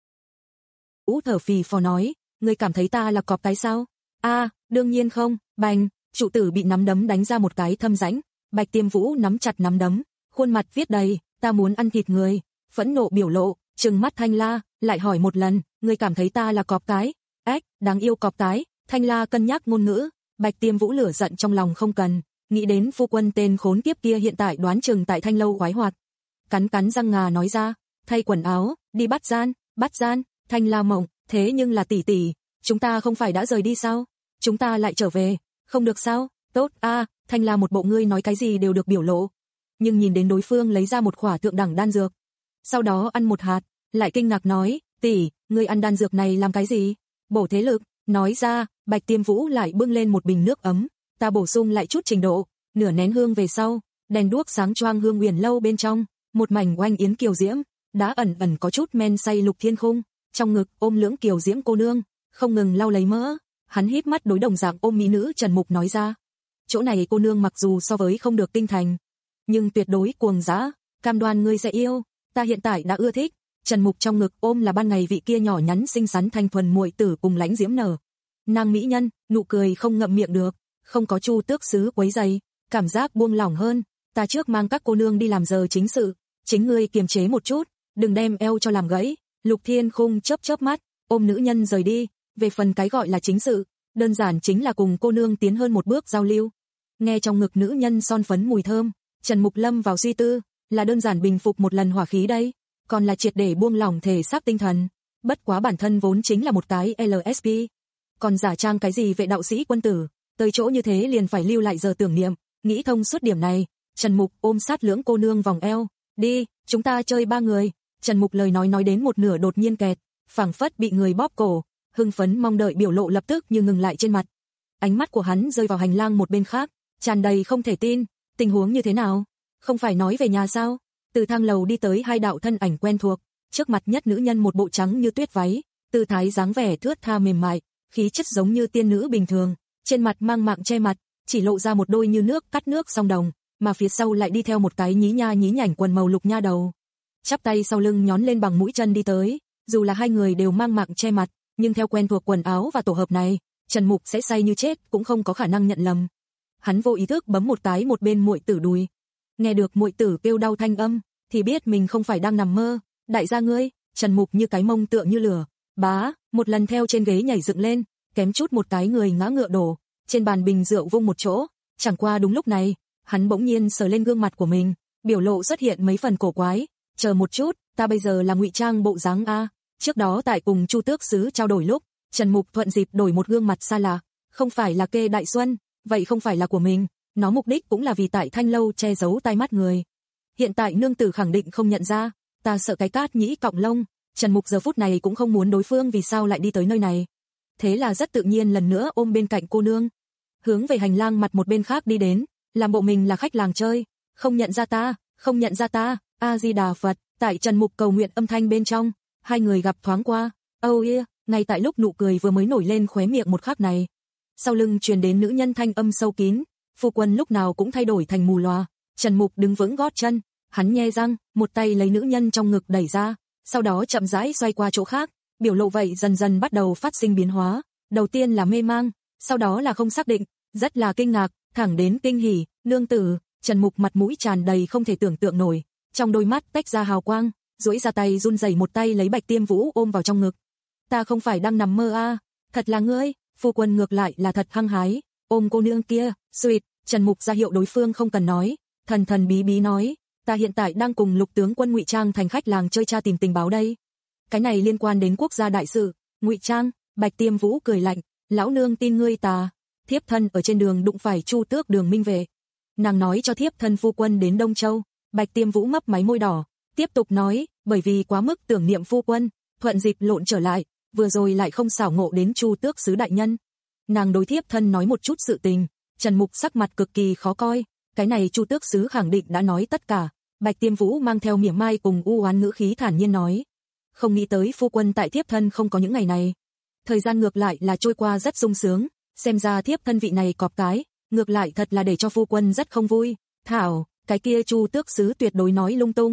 Vũ thở phì phò nói, ngươi cảm thấy ta là cọp cái sao? A, à, đương nhiên không. Bành, trụ tử bị nắm đấm đánh ra một cái thâm rãnh. Bạch Tiêm Vũ nắm chặt nắm đấm, khuôn mặt viết đầy, ta muốn ăn thịt người, phẫn nộ biểu lộ, trừng mắt Thanh La, lại hỏi một lần, ngươi cảm thấy ta là cọp cái? Ếch, đáng yêu cọp cái. Thanh La cân nhắc ngôn ngữ, Bạch Tiêm Vũ lửa giận trong lòng không cần, nghĩ đến phu quân tên khốn kiếp kia hiện tại đoán chừng tại Thanh lâu khoái hoạt. Cắn cắn răng ngà nói ra, thay quần áo, đi bắt gian, bắt gian. Thanh La mộng, thế nhưng là tỷ tỷ, chúng ta không phải đã rời đi sao? Chúng ta lại trở về, không được sao? Tốt a, à, Thanh La một bộ ngươi nói cái gì đều được biểu lộ. Nhưng nhìn đến đối phương lấy ra một khỏa thượng đẳng đan dược, sau đó ăn một hạt, lại kinh ngạc nói, tỷ, ngươi ăn đan dược này làm cái gì? Bổ thế lực. Nói ra, Bạch Tiêm Vũ lại bưng lên một bình nước ấm, ta bổ sung lại chút trình độ, nửa nén hương về sau, đèn đuốc sáng choang hương huyền lâu bên trong, một mảnh oanh yến kiều diễm, đã ẩn ẩn có chút men say Lục Thiên Khung, trong ngực ôm lưỡng kiều diễm cô nương, không ngừng lau lấy mỡ, hắn híp mắt đối đồng dạng ôm mỹ nữ Trần Mục nói ra, chỗ này cô nương mặc dù so với không được kinh thành, nhưng tuyệt đối cuồng dã, cam đoan ngươi sẽ yêu, ta hiện tại đã ưa thích. Trần Mục trong ngực ôm là ban ngày vị kia nhỏ nhắn xinh xắn thanh thuần muội tử cùng lãnh diễm nở. Nàng mỹ nhân, nụ cười không ngậm miệng được, không có Chu Tước Sứ quấy rầy, cảm giác buông lỏng hơn, ta trước mang các cô nương đi làm giờ chính sự, chính ngươi kiềm chế một chút, đừng đem eo cho làm gãy. Lục Thiên Khung chớp chớp mắt, ôm nữ nhân rời đi, về phần cái gọi là chính sự, đơn giản chính là cùng cô nương tiến hơn một bước giao lưu. Nghe trong ngực nữ nhân son phấn mùi thơm, Trần Mục lâm vào suy tư, là đơn giản bình phục một lần hỏa khí đây, còn là triệt để buông lỏng thể xác tinh thần, bất quá bản thân vốn chính là một cái lờ ét pê, còn giả trang cái gì vệ đạo sĩ quân tử, tới chỗ như thế liền phải lưu lại giờ tưởng niệm, nghĩ thông suốt điểm này, Trần Mục ôm sát lưỡng cô nương vòng eo, đi, chúng ta chơi ba người. Trần Mục lời nói nói đến một nửa đột nhiên kẹt, phảng phất bị người bóp cổ, hưng phấn mong đợi biểu lộ lập tức như ngừng lại trên mặt. Ánh mắt của hắn rơi vào hành lang một bên khác, tràn đầy không thể tin, tình huống như thế nào? Không phải nói về nhà sao? Từ thang lầu đi tới hai đạo thân ảnh quen thuộc, trước mặt nhất nữ nhân một bộ trắng như tuyết váy, tư thái dáng vẻ thướt tha mềm mại, khí chất giống như tiên nữ bình thường, trên mặt mang mạng che mặt, chỉ lộ ra một đôi như nước cắt nước song đồng, mà phía sau lại đi theo một cái nhí nha nhí nhảnh quần màu lục nha đầu. Chắp tay sau lưng nhón lên bằng mũi chân đi tới, dù là hai người đều mang mạng che mặt, nhưng theo quen thuộc quần áo và tổ hợp này, Trần Mục sẽ say như chết cũng không có khả năng nhận lầm. Hắn vô ý thức bấm một cái một bên muội tử đùi. Nghe được muội tử kêu đau thanh âm, thì biết mình không phải đang nằm mơ. Đại gia ngươi, Trần Mục như cái mông tựa như lửa, bá, một lần theo trên ghế nhảy dựng lên, kém chút một cái người ngã ngựa đổ, trên bàn bình rượu vung một chỗ. Chẳng qua đúng lúc này, hắn bỗng nhiên sờ lên gương mặt của mình, biểu lộ xuất hiện mấy phần cổ quái. Chờ một chút, ta bây giờ là ngụy trang bộ dáng a. Trước đó tại cùng Chu Tước Sứ trao đổi lúc, Trần Mục thuận dịp đổi một gương mặt xa lạ, không phải là Kê Đại Xuân, vậy không phải là của mình, nó mục đích cũng là vì tại Thanh lâu che giấu tai mắt người. Hiện tại nương tử khẳng định không nhận ra, ta sợ cái cát nhĩ cọng lông, Trần Mục giờ phút này cũng không muốn đối phương vì sao lại đi tới nơi này. Thế là rất tự nhiên lần nữa ôm bên cạnh cô nương, hướng về hành lang mặt một bên khác đi đến, làm bộ mình là khách làng chơi, không nhận ra ta, không nhận ra ta. A Di Đà Phật. Tại Trần Mục cầu nguyện âm thanh bên trong, hai người gặp thoáng qua. Oh yeah, ngay tại lúc nụ cười vừa mới nổi lên khóe miệng một khắc này, sau lưng truyền đến nữ nhân thanh âm sâu kín, phu quân lúc nào cũng thay đổi thành mù loà. Trần Mục đứng vững gót chân, hắn nhe răng, một tay lấy nữ nhân trong ngực đẩy ra, sau đó chậm rãi xoay qua chỗ khác, biểu lộ vậy dần dần bắt đầu phát sinh biến hóa, đầu tiên là mê mang, sau đó là không xác định, rất là kinh ngạc, thẳng đến kinh hỉ. Nương tử. Trần Mục mặt mũi tràn đầy không thể tưởng tượng nổi, trong đôi mắt tách ra hào quang, duỗi ra tay run rẩy một tay lấy Bạch Tiêm Vũ ôm vào trong ngực. Ta không phải đang nằm mơ a, à, thật là ngươi. Phu quân ngược lại là thật hăng hái, ôm cô nương kia, sweet. Trần Mục ra hiệu đối phương không cần nói, thần thần bí bí nói, ta hiện tại đang cùng Lục tướng quân ngụy trang thành khách làng chơi tra tìm tình báo đây. Cái này liên quan đến quốc gia đại sự. Ngụy trang? Bạch Tiêm Vũ cười lạnh, lão nương tin ngươi ta. Thiếp thân ở trên đường đụng phải Chu Tước Đường Minh Vệ, nàng nói cho thiếp thân phu quân đến Đông Châu. Bạch Tiêm Vũ mấp máy môi đỏ, tiếp tục nói, bởi vì quá mức tưởng niệm phu quân, thuận dịp lộn trở lại, vừa rồi lại không xảo ngộ đến Chu Tước Sứ đại nhân. Nàng đối thiếp thân nói một chút sự tình. Trần Mục sắc mặt cực kỳ khó coi, cái này Chu Tước Sứ khẳng định đã nói tất cả. Bạch Tiêm Vũ mang theo mỉa mai cùng u oán ngữ khí thản nhiên nói, không nghĩ tới phu quân tại thiếp thân không có những ngày này. Thời gian ngược lại là trôi qua rất sung sướng, xem ra thiếp thân vị này cọp cái, ngược lại thật là để cho phu quân rất không vui. Thảo, cái kia Chu Tước Sứ tuyệt đối nói lung tung.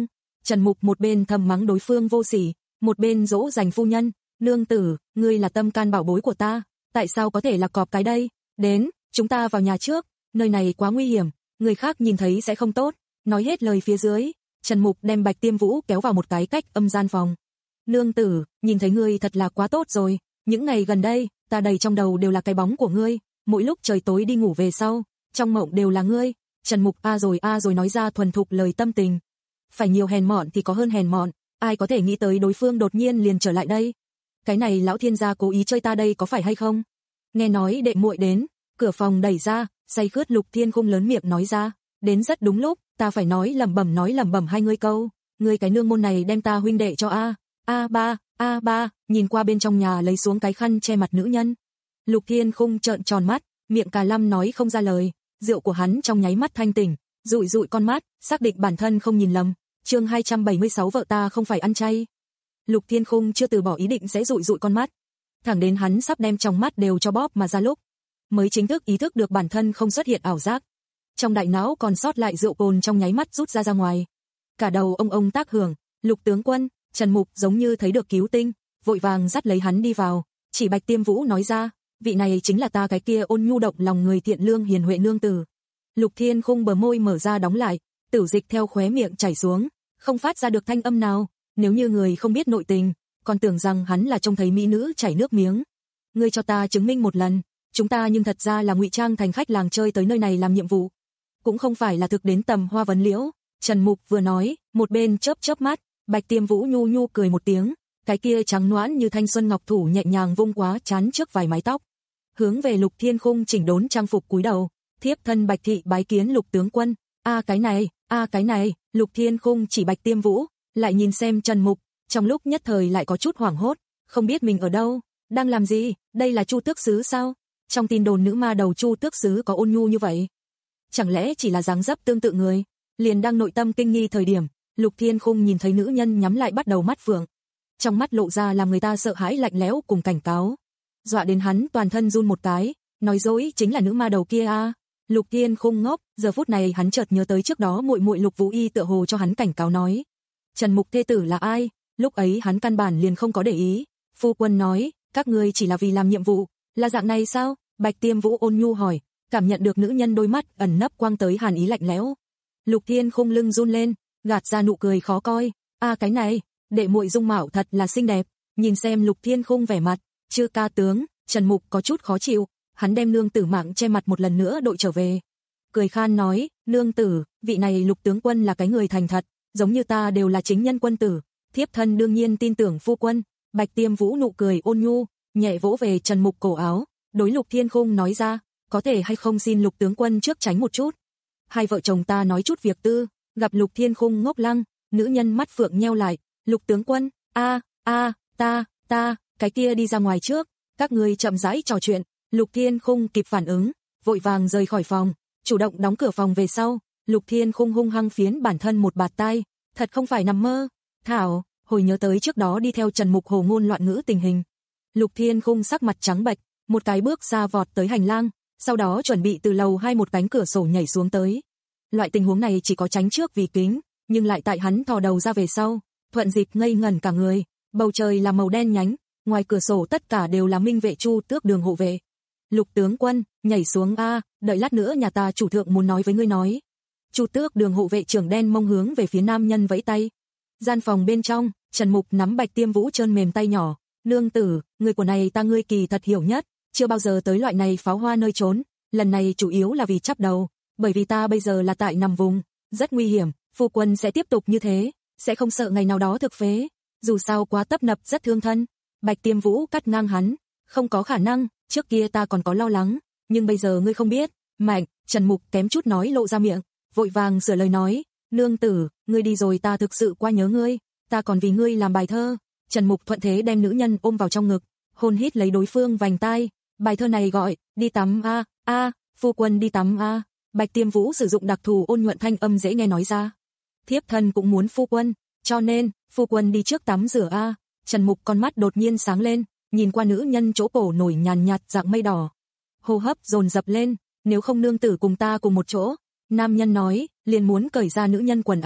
Trần Mục một bên thầm mắng đối phương vô sỉ, một bên dỗ dành phu nhân, nương tử, ngươi là tâm can bảo bối của ta, tại sao có thể là cọp cái đây, đến, chúng ta vào nhà trước, nơi này quá nguy hiểm, người khác nhìn thấy sẽ không tốt, nói hết lời phía dưới, Trần Mục đem Bạch Tiêm Vũ kéo vào một cái cách âm gian phòng. Nương tử, nhìn thấy ngươi thật là quá tốt rồi, những ngày gần đây, ta đầy trong đầu đều là cái bóng của ngươi, mỗi lúc trời tối đi ngủ về sau, trong mộng đều là ngươi. Trần Mục a rồi a rồi nói ra thuần thục lời tâm tình. Phải nhiều hèn mọn thì có hơn hèn mọn, ai có thể nghĩ tới đối phương đột nhiên liền trở lại đây. Cái này lão thiên gia cố ý chơi ta đây có phải hay không? Nghe nói đệ muội đến, cửa phòng đẩy ra, say khướt Lục Thiên Khung lớn miệng nói ra, đến rất đúng lúc, ta phải nói lẩm bẩm nói lẩm bẩm hai ngươi câu, ngươi cái nương môn này đem ta huynh đệ cho a, a ba, a ba, nhìn qua bên trong nhà lấy xuống cái khăn che mặt nữ nhân. Lục Thiên Khung trợn tròn mắt, miệng cà lăm nói không ra lời, rượu của hắn trong nháy mắt thanh tỉnh, dụi dụi con mắt, xác định bản thân không nhìn lầm. Chương hai trăm bảy mươi sáu vợ ta không phải ăn chay. Lục Thiên Khung chưa từ bỏ ý định sẽ dụi dụi con mắt, thẳng đến hắn sắp đem trong mắt đều cho bóp mà ra lúc, mới chính thức ý thức được bản thân không xuất hiện ảo giác. Trong đại não còn sót lại rượu cồn trong nháy mắt rút ra ra ngoài. Cả đầu ông ông tác hưởng, Lục tướng quân, Trần Mục giống như thấy được cứu tinh, vội vàng dắt lấy hắn đi vào, chỉ Bạch Tiêm Vũ nói ra, vị này chính là ta cái kia ôn nhu động lòng người thiện lương hiền huệ nương tử. Lục Thiên Khung bờ môi mở ra đóng lại, tử dịch theo khóe miệng chảy xuống, không phát ra được thanh âm nào, nếu như người không biết nội tình, còn tưởng rằng hắn là trông thấy mỹ nữ chảy nước miếng. Ngươi cho ta chứng minh một lần, chúng ta nhưng thật ra là ngụy trang thành khách làng chơi tới nơi này làm nhiệm vụ, cũng không phải là thực đến tầm hoa vấn liễu. Trần Mục vừa nói, một bên chớp chớp mắt, Bạch Tiêm Vũ nhu nhu cười một tiếng, cái kia trắng nõn như thanh xuân ngọc thủ nhẹ nhàng vung quá chán trước vài mái tóc, hướng về Lục Thiên Khung chỉnh đốn trang phục cúi đầu, thiếp thân Bạch thị bái kiến Lục tướng quân. A cái này, a cái này, Lục Thiên Khung chỉ Bạch Tiêm Vũ, lại nhìn xem Trần Mục, trong lúc nhất thời lại có chút hoảng hốt, không biết mình ở đâu, đang làm gì, đây là Chu Tước Sứ sao? Trong tin đồn nữ ma đầu Chu Tước Sứ có ôn nhu như vậy? Chẳng lẽ chỉ là dáng dấp tương tự người? Liền đang nội tâm kinh nghi thời điểm, Lục Thiên Khung nhìn thấy nữ nhân nhắm lại bắt đầu mắt phượng, trong mắt lộ ra làm người ta sợ hãi lạnh lẽo cùng cảnh cáo, dọa đến hắn toàn thân run một cái, nói dối chính là nữ ma đầu kia a. À. Lục Thiên Khung ngốc, giờ phút này hắn chợt nhớ tới trước đó muội muội Lục Vũ Y tựa hồ cho hắn cảnh cáo nói, Trần Mục thê tử là ai, lúc ấy hắn căn bản liền không có để ý. Phu quân nói, các ngươi chỉ là vì làm nhiệm vụ, là dạng này sao? Bạch Tiêm Vũ ôn nhu hỏi, cảm nhận được nữ nhân đôi mắt ẩn nấp quang tới hàn ý lạnh lẽo. Lục Thiên Khung lưng run lên, gạt ra nụ cười khó coi, a à, cái này, đệ muội dung mạo thật là xinh đẹp. Nhìn xem Lục Thiên Khung vẻ mặt, chưa ca tướng, Trần Mục có chút khó chịu, hắn đem nương tử mạng che mặt một lần nữa đội trở về. Cười khan nói, nương tử, vị này Lục tướng quân là cái người thành thật, giống như ta đều là chính nhân quân tử, thiếp thân đương nhiên tin tưởng phu quân. Bạch Tiêm Vũ nụ cười ôn nhu, nhẹ vỗ về Trần Mục cổ áo, đối Lục Thiên Khung nói ra, có thể hay không xin Lục tướng quân trước tránh một chút. Hai vợ chồng ta nói chút việc tư. Gặp Lục Thiên Khung ngốc lăng, nữ nhân mắt phượng nheo lại, Lục tướng quân, a a ta, ta, cái kia đi ra ngoài trước, các ngươi chậm rãi trò chuyện. Lục Thiên Khung kịp phản ứng, vội vàng rời khỏi phòng, chủ động đóng cửa phòng về sau. Lục Thiên Khung hung hăng phiến bản thân một bạt tai, thật không phải nằm mơ. Thảo, hồi nhớ tới trước đó đi theo Trần Mục hồ ngôn loạn ngữ tình hình. Lục Thiên Khung sắc mặt trắng bệch, một cái bước xa vọt tới hành lang, sau đó chuẩn bị từ lầu hai một cánh cửa sổ nhảy xuống tới. Loại tình huống này chỉ có tránh trước vì kính, nhưng lại tại hắn thò đầu ra về sau, thuận dịp ngây ngẩn cả người. Bầu trời là màu đen nhánh, ngoài cửa sổ tất cả đều là Minh vệ Chu Tước đường hộ vệ. Lục tướng quân, nhảy xuống a, đợi lát nữa nhà ta chủ thượng muốn nói với ngươi nói. Chu Tước đường hộ vệ trưởng đen mông hướng về phía nam nhân vẫy tay. Gian phòng bên trong, Trần Mục nắm Bạch Tiêm Vũ trơn mềm tay nhỏ, nương tử, người của này ta ngươi kỳ thật hiểu nhất, chưa bao giờ tới loại này pháo hoa nơi trốn, lần này chủ yếu là vì chắp đầu, bởi vì ta bây giờ là tại nằm vùng, rất nguy hiểm, phu quân sẽ tiếp tục như thế, sẽ không sợ ngày nào đó thực phế, dù sao quá tấp nập rất thương thân. Bạch Tiêm Vũ cắt ngang hắn, không có khả năng, trước kia ta còn có lo lắng, nhưng bây giờ ngươi không biết, mạnh. Trần Mục kém chút nói lộ ra miệng, vội vàng sửa lời nói, nương tử, ngươi đi rồi ta thực sự quá nhớ ngươi, ta còn vì ngươi làm bài thơ. Trần Mục thuận thế đem nữ nhân ôm vào trong ngực, hôn hít lấy đối phương vành tai, bài thơ này gọi, đi tắm a, a, phu quân đi tắm a. Bạch Tiêm Vũ sử dụng đặc thù ôn nhuận thanh âm dễ nghe nói ra, thiếp thân cũng muốn phu quân, cho nên, phu quân đi trước tắm rửa a. Trần Mục con mắt đột nhiên sáng lên, nhìn qua nữ nhân chỗ cổ nổi nhàn nhạt dạng mây đỏ, hô hấp dồn dập lên, nếu không nương tử cùng ta cùng một chỗ. Nam nhân nói, liền muốn cởi ra nữ nhân quần áo,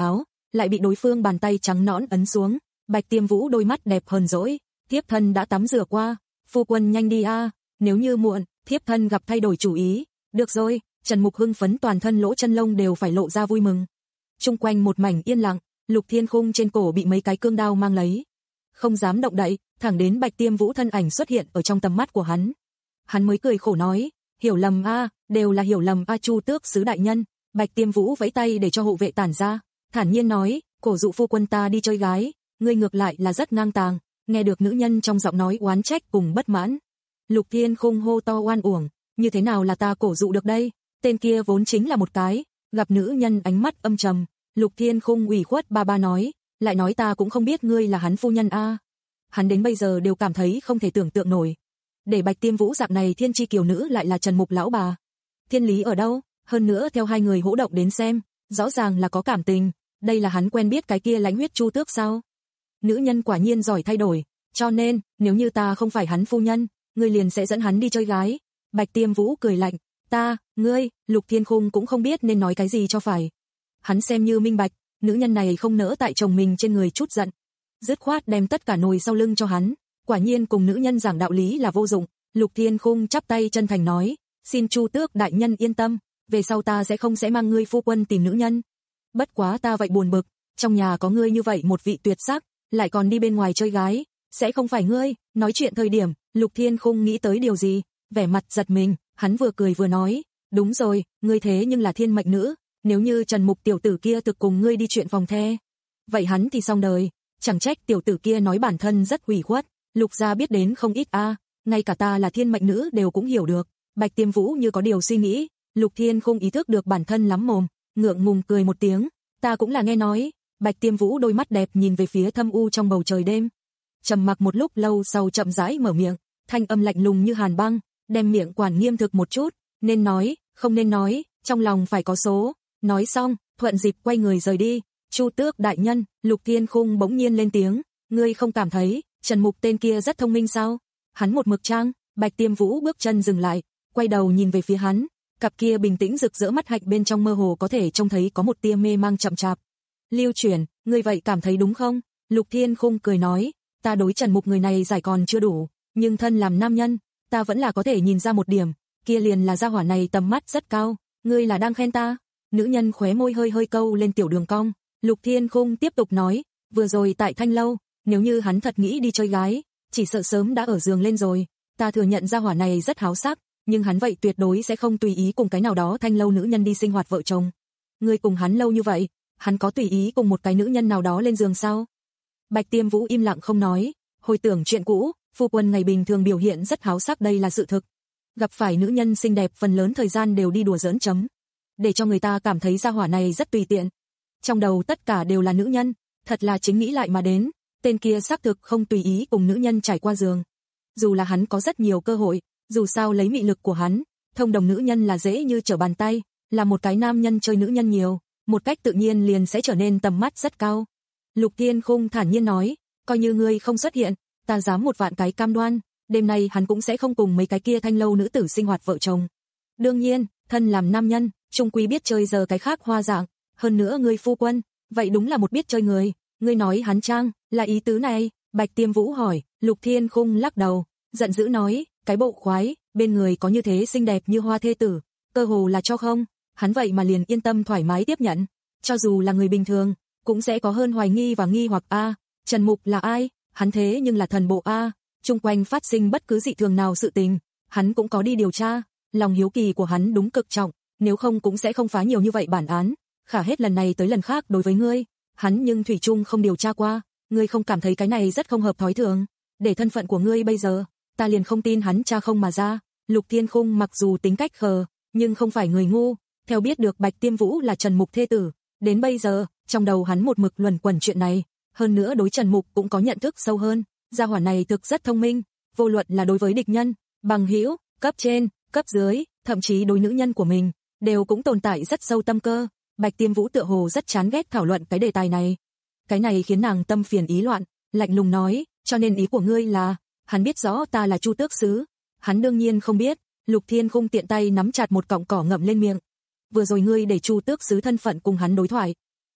lại bị đối phương bàn tay trắng nõn ấn xuống. Bạch Tiêm Vũ đôi mắt đẹp hờn dỗi, thiếp thân đã tắm rửa qua, phu quân nhanh đi a, nếu như muộn, thiếp thân gặp thay đổi chủ ý. Được rồi, Trần Mục hưng phấn toàn thân lỗ chân lông đều phải lộ ra vui mừng. Chung quanh một mảnh yên lặng, Lục Thiên Khung trên cổ bị mấy cái cương đao mang lấy, không dám động đậy, thẳng đến Bạch Tiêm Vũ thân ảnh xuất hiện ở trong tầm mắt của hắn. Hắn mới cười khổ nói, hiểu lầm a, đều là hiểu lầm a Chu Tước sứ đại nhân. Bạch Tiêm Vũ vẫy tay để cho hộ vệ tản ra, thản nhiên nói, cổ dụ phu quân ta đi chơi gái, ngươi ngược lại là rất ngang tàng. Nghe được nữ nhân trong giọng nói oán trách cùng bất mãn, Lục Thiên Khung hô to oan uổng, như thế nào là ta cổ dụ được đây? Tên kia vốn chính là một cái. Gặp nữ nhân ánh mắt âm trầm, Lục Thiên Khung ủy khuất ba ba nói, lại nói ta cũng không biết ngươi là hắn phu nhân a. Hắn đến bây giờ đều cảm thấy không thể tưởng tượng nổi, để Bạch Tiêm Vũ dạng này thiên chi kiều nữ lại là Trần Mục lão bà. Thiên lý ở đâu? Hơn nữa theo hai người hỗ động đến xem, rõ ràng là có cảm tình, đây là hắn quen biết cái kia lãnh huyết Chu Tước sao? Nữ nhân quả nhiên giỏi thay đổi, cho nên, nếu như ta không phải hắn phu nhân, ngươi liền sẽ dẫn hắn đi chơi gái. Bạch Tiêm Vũ cười lạnh, ta, ngươi, Lục Thiên Khung cũng không biết nên nói cái gì cho phải. Hắn xem như minh bạch, nữ nhân này không nỡ tại chồng mình trên người chút giận, dứt khoát đem tất cả nồi sau lưng cho hắn. Quả nhiên cùng nữ nhân giảng đạo lý là vô dụng. Lục Thiên Khung chắp tay chân thành nói, xin Chu Tước đại nhân yên tâm, về sau ta sẽ không sẽ mang ngươi phu quân tìm nữ nhân. Bất quá ta vậy buồn bực, trong nhà có ngươi như vậy một vị tuyệt sắc, lại còn đi bên ngoài chơi gái, sẽ không phải ngươi? Nói chuyện thời điểm, Lục Thiên Khung nghĩ tới điều gì, vẻ mặt giật mình, hắn vừa cười vừa nói, đúng rồi, ngươi thế nhưng là thiên mệnh nữ, nếu như Trần Mục tiểu tử kia thực cùng ngươi đi chuyện phòng the, vậy hắn thì xong đời. Chẳng trách tiểu tử kia nói bản thân rất hủy khuất, Lục gia biết đến không ít a, ngay cả ta là thiên mệnh nữ đều cũng hiểu được. Bạch Tiêm Vũ như có điều suy nghĩ, Lục Thiên không ý thức được bản thân lắm mồm, ngượng ngùng cười một tiếng, ta cũng là nghe nói. Bạch Tiêm Vũ đôi mắt đẹp nhìn về phía thâm u trong bầu trời đêm, trầm mặc một lúc lâu sau chậm rãi mở miệng, thanh âm lạnh lùng như hàn băng, đem miệng quản nghiêm thực một chút, nên nói, không nên nói, trong lòng phải có số. Nói xong, thuận dịp quay người rời đi. Chu Tước đại nhân, Lục Thiên Khung bỗng nhiên lên tiếng, ngươi không cảm thấy Trần Mục tên kia rất thông minh sao? Hắn một mực trang. Bạch Tiêm Vũ bước chân dừng lại, quay đầu nhìn về phía hắn, cặp kia bình tĩnh rực rỡ mắt hạnh bên trong mơ hồ có thể trông thấy có một tia mê mang chậm chạp. Lưu Chuyển, ngươi vậy cảm thấy đúng không? Lục Thiên Khung cười nói, ta đối Trần Mục người này giải còn chưa đủ, nhưng thân làm nam nhân, ta vẫn là có thể nhìn ra một điểm, kia liền là gia hỏa này tầm mắt rất cao. Ngươi là đang khen ta? Nữ nhân khóe môi hơi hơi câu lên tiểu đường cong. Lục Thiên Khung tiếp tục nói, vừa rồi tại Thanh lâu, nếu như hắn thật nghĩ đi chơi gái, chỉ sợ sớm đã ở giường lên rồi. Ta thừa nhận gia hỏa này rất háo sắc, nhưng hắn vậy tuyệt đối sẽ không tùy ý cùng cái nào đó Thanh lâu nữ nhân đi sinh hoạt vợ chồng. Ngươi cùng hắn lâu như vậy, hắn có tùy ý cùng một cái nữ nhân nào đó lên giường sao? Bạch Tiêm Vũ im lặng không nói, hồi tưởng chuyện cũ, phu quân ngày bình thường biểu hiện rất háo sắc, đây là sự thực. Gặp phải nữ nhân xinh đẹp phần lớn thời gian đều đi đùa giỡn chấm, để cho người ta cảm thấy gia hỏa này rất tùy tiện. Trong đầu tất cả đều là nữ nhân, thật là chính nghĩ lại mà đến, tên kia xác thực không tùy ý cùng nữ nhân trải qua giường. Dù là hắn có rất nhiều cơ hội, dù sao lấy mị lực của hắn, thông đồng nữ nhân là dễ như trở bàn tay, là một cái nam nhân chơi nữ nhân nhiều, một cách tự nhiên liền sẽ trở nên tầm mắt rất cao. Lục Thiên Khung thản nhiên nói, coi như ngươi không xuất hiện, ta dám một vạn cái cam đoan, đêm nay hắn cũng sẽ không cùng mấy cái kia Thanh lâu nữ tử sinh hoạt vợ chồng. Đương nhiên, thân làm nam nhân, chung quy biết chơi giờ cái khác hoa dạng, hơn nữa ngươi phu quân, vậy đúng là một biết chơi người. Ngươi nói hắn trang, là ý tứ này? Bạch Tiêm Vũ hỏi. Lục Thiên Khung lắc đầu, giận dữ nói, cái bộ khoái, bên người có như thế xinh đẹp như hoa thê tử, cơ hồ là cho không. Hắn vậy mà liền yên tâm thoải mái tiếp nhận, cho dù là người bình thường, cũng sẽ có hơn hoài nghi và nghi hoặc a. Trần Mục là ai? Hắn thế nhưng là thần bộ a. Chung quanh phát sinh bất cứ dị thường nào sự tình, hắn cũng có đi điều tra. Lòng hiếu kỳ của hắn đúng cực trọng, nếu không cũng sẽ không phá nhiều như vậy bản án. Khả hết lần này tới lần khác đối với ngươi, hắn nhưng thủy chung không điều tra qua. Ngươi không cảm thấy cái này rất không hợp thói thường? Để thân phận của ngươi bây giờ, ta liền không tin hắn tra không mà ra. Lục Thiên Khung mặc dù tính cách khờ, nhưng không phải người ngu. Theo biết được Bạch Tiêm Vũ là Trần Mục thê tử, đến bây giờ, trong đầu hắn một mực luẩn quẩn chuyện này. Hơn nữa đối Trần Mục cũng có nhận thức sâu hơn. Gia hỏa này thực rất thông minh, vô luận là đối với địch nhân, bằng hữu, cấp trên, cấp dưới, thậm chí đối nữ nhân của mình, đều cũng tồn tại rất sâu tâm cơ. Bạch Tiêm Vũ tựa hồ rất chán ghét thảo luận cái đề tài này. Cái này khiến nàng tâm phiền ý loạn, lạnh lùng nói, cho nên ý của ngươi là, hắn biết rõ ta là Chu Tước sứ? Hắn đương nhiên không biết. Lục Thiên Khung tiện tay nắm chặt một cọng cỏ ngậm lên miệng. Vừa rồi ngươi để Chu Tước sứ thân phận cùng hắn đối thoại,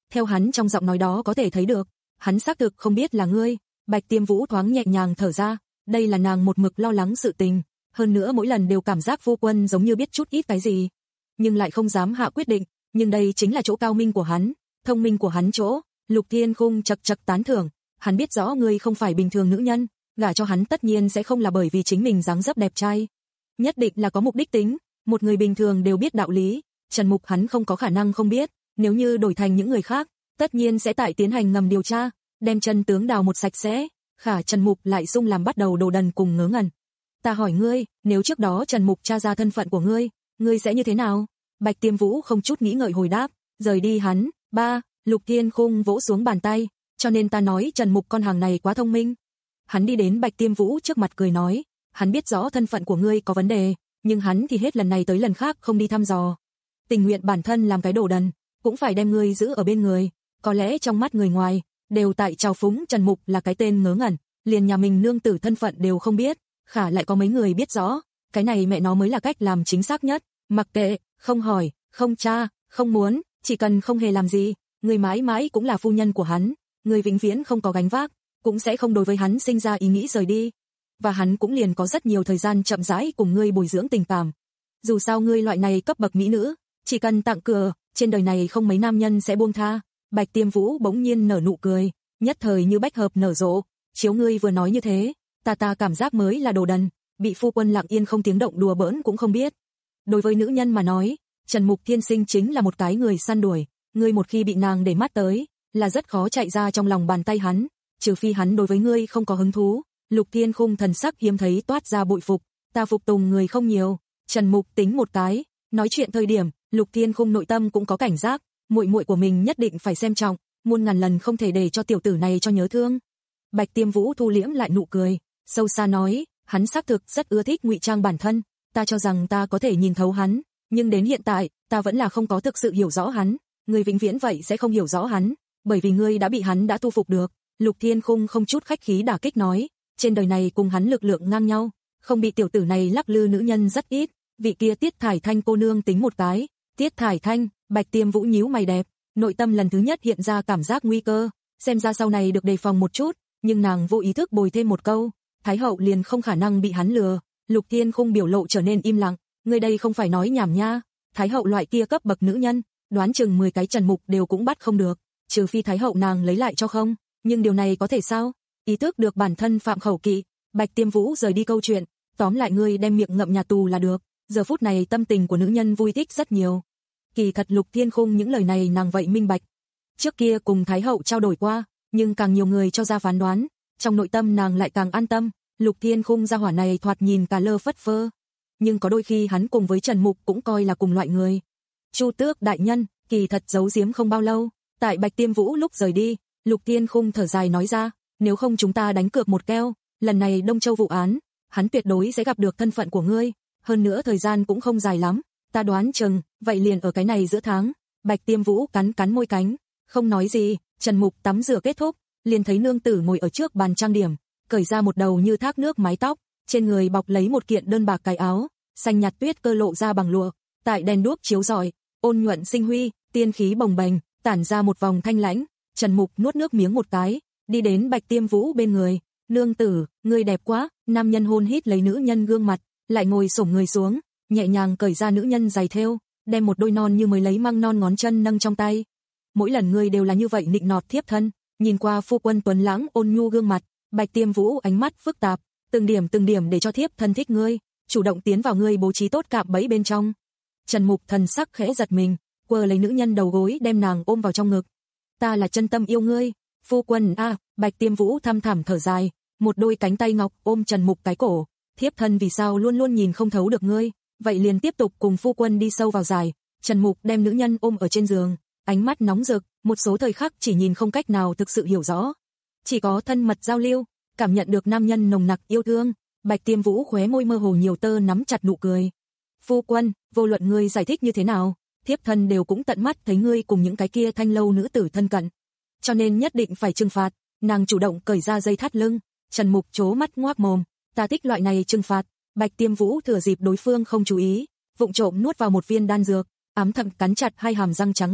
theo hắn trong giọng nói đó có thể thấy được, hắn xác thực không biết là ngươi. Bạch Tiêm Vũ thoáng nhẹ nhàng thở ra, đây là nàng một mực lo lắng sự tình, hơn nữa mỗi lần đều cảm giác Phu Quân giống như biết chút ít cái gì, nhưng lại không dám hạ quyết định, nhưng đây chính là chỗ cao minh của hắn, thông minh của hắn chỗ. Lục Thiên Khung chậc chậc tán thưởng, hắn biết rõ ngươi không phải bình thường nữ nhân, gả cho hắn tất nhiên sẽ không là bởi vì chính mình dáng dấp đẹp trai, nhất định là có mục đích tính, một người bình thường đều biết đạo lý, Trần Mục hắn không có khả năng không biết, nếu như đổi thành những người khác, tất nhiên sẽ tại tiến hành ngầm điều tra, đem chân tướng đào một sạch sẽ, khả Trần Mục lại sung làm bắt đầu đồ đần cùng ngớ ngẩn. Ta hỏi ngươi, nếu trước đó Trần Mục tra ra thân phận của ngươi, ngươi sẽ như thế nào? Bạch Tiêm Vũ không chút nghĩ ngợi hồi đáp, rời đi hắn. Ba, Lục Thiên Khung vỗ xuống bàn tay, cho nên ta nói Trần Mục con hàng này quá thông minh. Hắn đi đến Bạch Tiêm Vũ trước mặt cười nói, hắn biết rõ thân phận của ngươi có vấn đề, nhưng hắn thì hết lần này tới lần khác không đi thăm dò. Tình nguyện bản thân làm cái đồ đần, cũng phải đem ngươi giữ ở bên người, có lẽ trong mắt người ngoài, đều tại trào phúng Trần Mục là cái tên ngớ ngẩn, liền nhà mình nương tử thân phận đều không biết, khả lại có mấy người biết rõ, cái này mẹ nó mới là cách làm chính xác nhất, mặc kệ, không hỏi, không tra, không muốn, chỉ cần không hề làm gì, người mãi mãi cũng là phu nhân của hắn, người vĩnh viễn không có gánh vác, cũng sẽ không đối với hắn sinh ra ý nghĩ rời đi, và hắn cũng liền có rất nhiều thời gian chậm rãi cùng ngươi bồi dưỡng tình cảm. Dù sao ngươi loại này cấp bậc mỹ nữ, chỉ cần tặng cửa, trên đời này không mấy nam nhân sẽ buông tha. Bạch Tiêm Vũ bỗng nhiên nở nụ cười, nhất thời như bách hợp nở rộ, chiếu ngươi vừa nói như thế, ta ta cảm giác mới là đồ đần, bị Phu Quân lặng yên không tiếng động đùa bỡn cũng không biết. Đối với nữ nhân mà nói, Trần Mục thiên sinh chính là một cái người săn đuổi, ngươi một khi bị nàng để mắt tới, là rất khó chạy ra trong lòng bàn tay hắn, trừ phi hắn đối với ngươi không có hứng thú. Lục Thiên Khung thần sắc hiếm thấy toát ra bội phục, ta phục tùng người không nhiều, Trần Mục tính một cái, nói chuyện thời điểm, Lục Thiên Khung nội tâm cũng có cảnh giác, muội muội của mình nhất định phải xem trọng, muôn ngàn lần không thể để cho tiểu tử này cho nhớ thương. Bạch Tiêm Vũ thu liễm lại nụ cười, sâu xa nói, hắn xác thực rất ưa thích ngụy trang bản thân, ta cho rằng ta có thể nhìn thấu hắn, nhưng đến hiện tại, ta vẫn là không có thực sự hiểu rõ hắn, ngươi vĩnh viễn vậy sẽ không hiểu rõ hắn, bởi vì ngươi đã bị hắn đã thu phục được. Lục Thiên Khung không chút khách khí đả kích nói, trên đời này cùng hắn lực lượng ngang nhau, không bị tiểu tử này lắc lư nữ nhân rất ít, vị kia Tiết Thải Thanh cô nương tính một cái. Tiết Thải Thanh, Bạch Tiêm Vũ nhíu mày đẹp, nội tâm lần thứ nhất hiện ra cảm giác nguy cơ, xem ra sau này được đề phòng một chút, nhưng nàng vô ý thức bồi thêm một câu, Thái hậu liền không khả năng bị hắn lừa. Lục Thiên Khung biểu lộ trở nên im lặng, ngươi đây không phải nói nhảm nha, Thái hậu loại kia cấp bậc nữ nhân, đoán chừng mười cái Trần Mục đều cũng bắt không được, trừ phi Thái hậu nàng lấy lại cho không, nhưng điều này có thể sao? Ý thức được bản thân phạm khẩu kỵ, Bạch Tiêm Vũ rời đi câu chuyện, tóm lại ngươi đem miệng ngậm nhà tù là được. Giờ phút này tâm tình của nữ nhân vui thích rất nhiều. Kỳ thật Lục Thiên Khung những lời này nàng vậy minh bạch. Trước kia cùng Thái hậu trao đổi qua, nhưng càng nhiều người cho ra phán đoán, trong nội tâm nàng lại càng an tâm. Lục Thiên Khung gia hỏa này thoạt nhìn cả lơ phất phơ, nhưng có đôi khi hắn cùng với Trần Mục cũng coi là cùng loại người. Chu Tước đại nhân, kỳ thật giấu giếm không bao lâu, tại Bạch Tiêm Vũ lúc rời đi, Lục Thiên Khung thở dài nói ra, nếu không chúng ta đánh cược một keo, lần này Đông Châu vụ án, hắn tuyệt đối sẽ gặp được thân phận của ngươi, hơn nữa thời gian cũng không dài lắm, ta đoán chừng, vậy liền ở cái này giữa tháng. Bạch Tiêm Vũ cắn cắn môi cánh, không nói gì. Trần Mục tắm rửa kết thúc, liền thấy nương tử ngồi ở trước bàn trang điểm, cởi ra một đầu như thác nước mái tóc, trên người bọc lấy một kiện đơn bạc cái áo, xanh nhạt tuyết cơ lộ ra bằng lụa, tại đèn đuốc chiếu rọi, ôn nhuận sinh huy, tiên khí bồng bềnh, tản ra một vòng thanh lãnh. Trần Mục nuốt nước miếng một cái, đi đến Bạch Tiêm Vũ bên người, nương tử, ngươi đẹp quá. Nam nhân hôn hít lấy nữ nhân gương mặt, lại ngồi xổm người xuống, nhẹ nhàng cởi ra nữ nhân giày thêu, đem một đôi non như mới lấy măng non ngón chân nâng trong tay. Mỗi lần ngươi đều là như vậy nịnh nọt thiếp thân. Nhìn qua phu quân tuấn lãng ôn nhu gương mặt, Bạch Tiêm Vũ ánh mắt phức tạp, từng điểm từng điểm để cho thiếp thân thích ngươi, chủ động tiến vào ngươi bố trí tốt cạm bẫy bên trong. Trần Mục thần sắc khẽ giật mình, quơ lấy nữ nhân đầu gối đem nàng ôm vào trong ngực. Ta là chân tâm yêu ngươi, phu quân a. À, Bạch Tiêm Vũ thăm thẳm thở dài, một đôi cánh tay ngọc ôm Trần Mục cái cổ. Thiếp thân vì sao luôn luôn nhìn không thấu được ngươi, vậy liền tiếp tục cùng phu quân đi sâu vào giải. Trần Mục đem nữ nhân ôm ở trên giường, ánh mắt nóng rực, một số thời khắc chỉ nhìn không cách nào thực sự hiểu rõ, chỉ có thân mật giao lưu, cảm nhận được nam nhân nồng nặc yêu thương. Bạch Tiêm Vũ khóe môi mơ hồ nhiều tơ nắm chặt nụ cười. Phu quân, vô luận ngươi giải thích như thế nào, thiếp thân đều cũng tận mắt thấy ngươi cùng những cái kia thanh lâu nữ tử thân cận, cho nên nhất định phải trừng phạt. Nàng chủ động cởi ra dây thắt lưng. Trần Mục chố mắt ngoác mồm, ta thích loại này trừng phạt. Bạch Tiêm Vũ thừa dịp đối phương không chú ý, vụng trộm nuốt vào một viên đan dược, ám thầm cắn chặt hai hàm răng trắng ngà,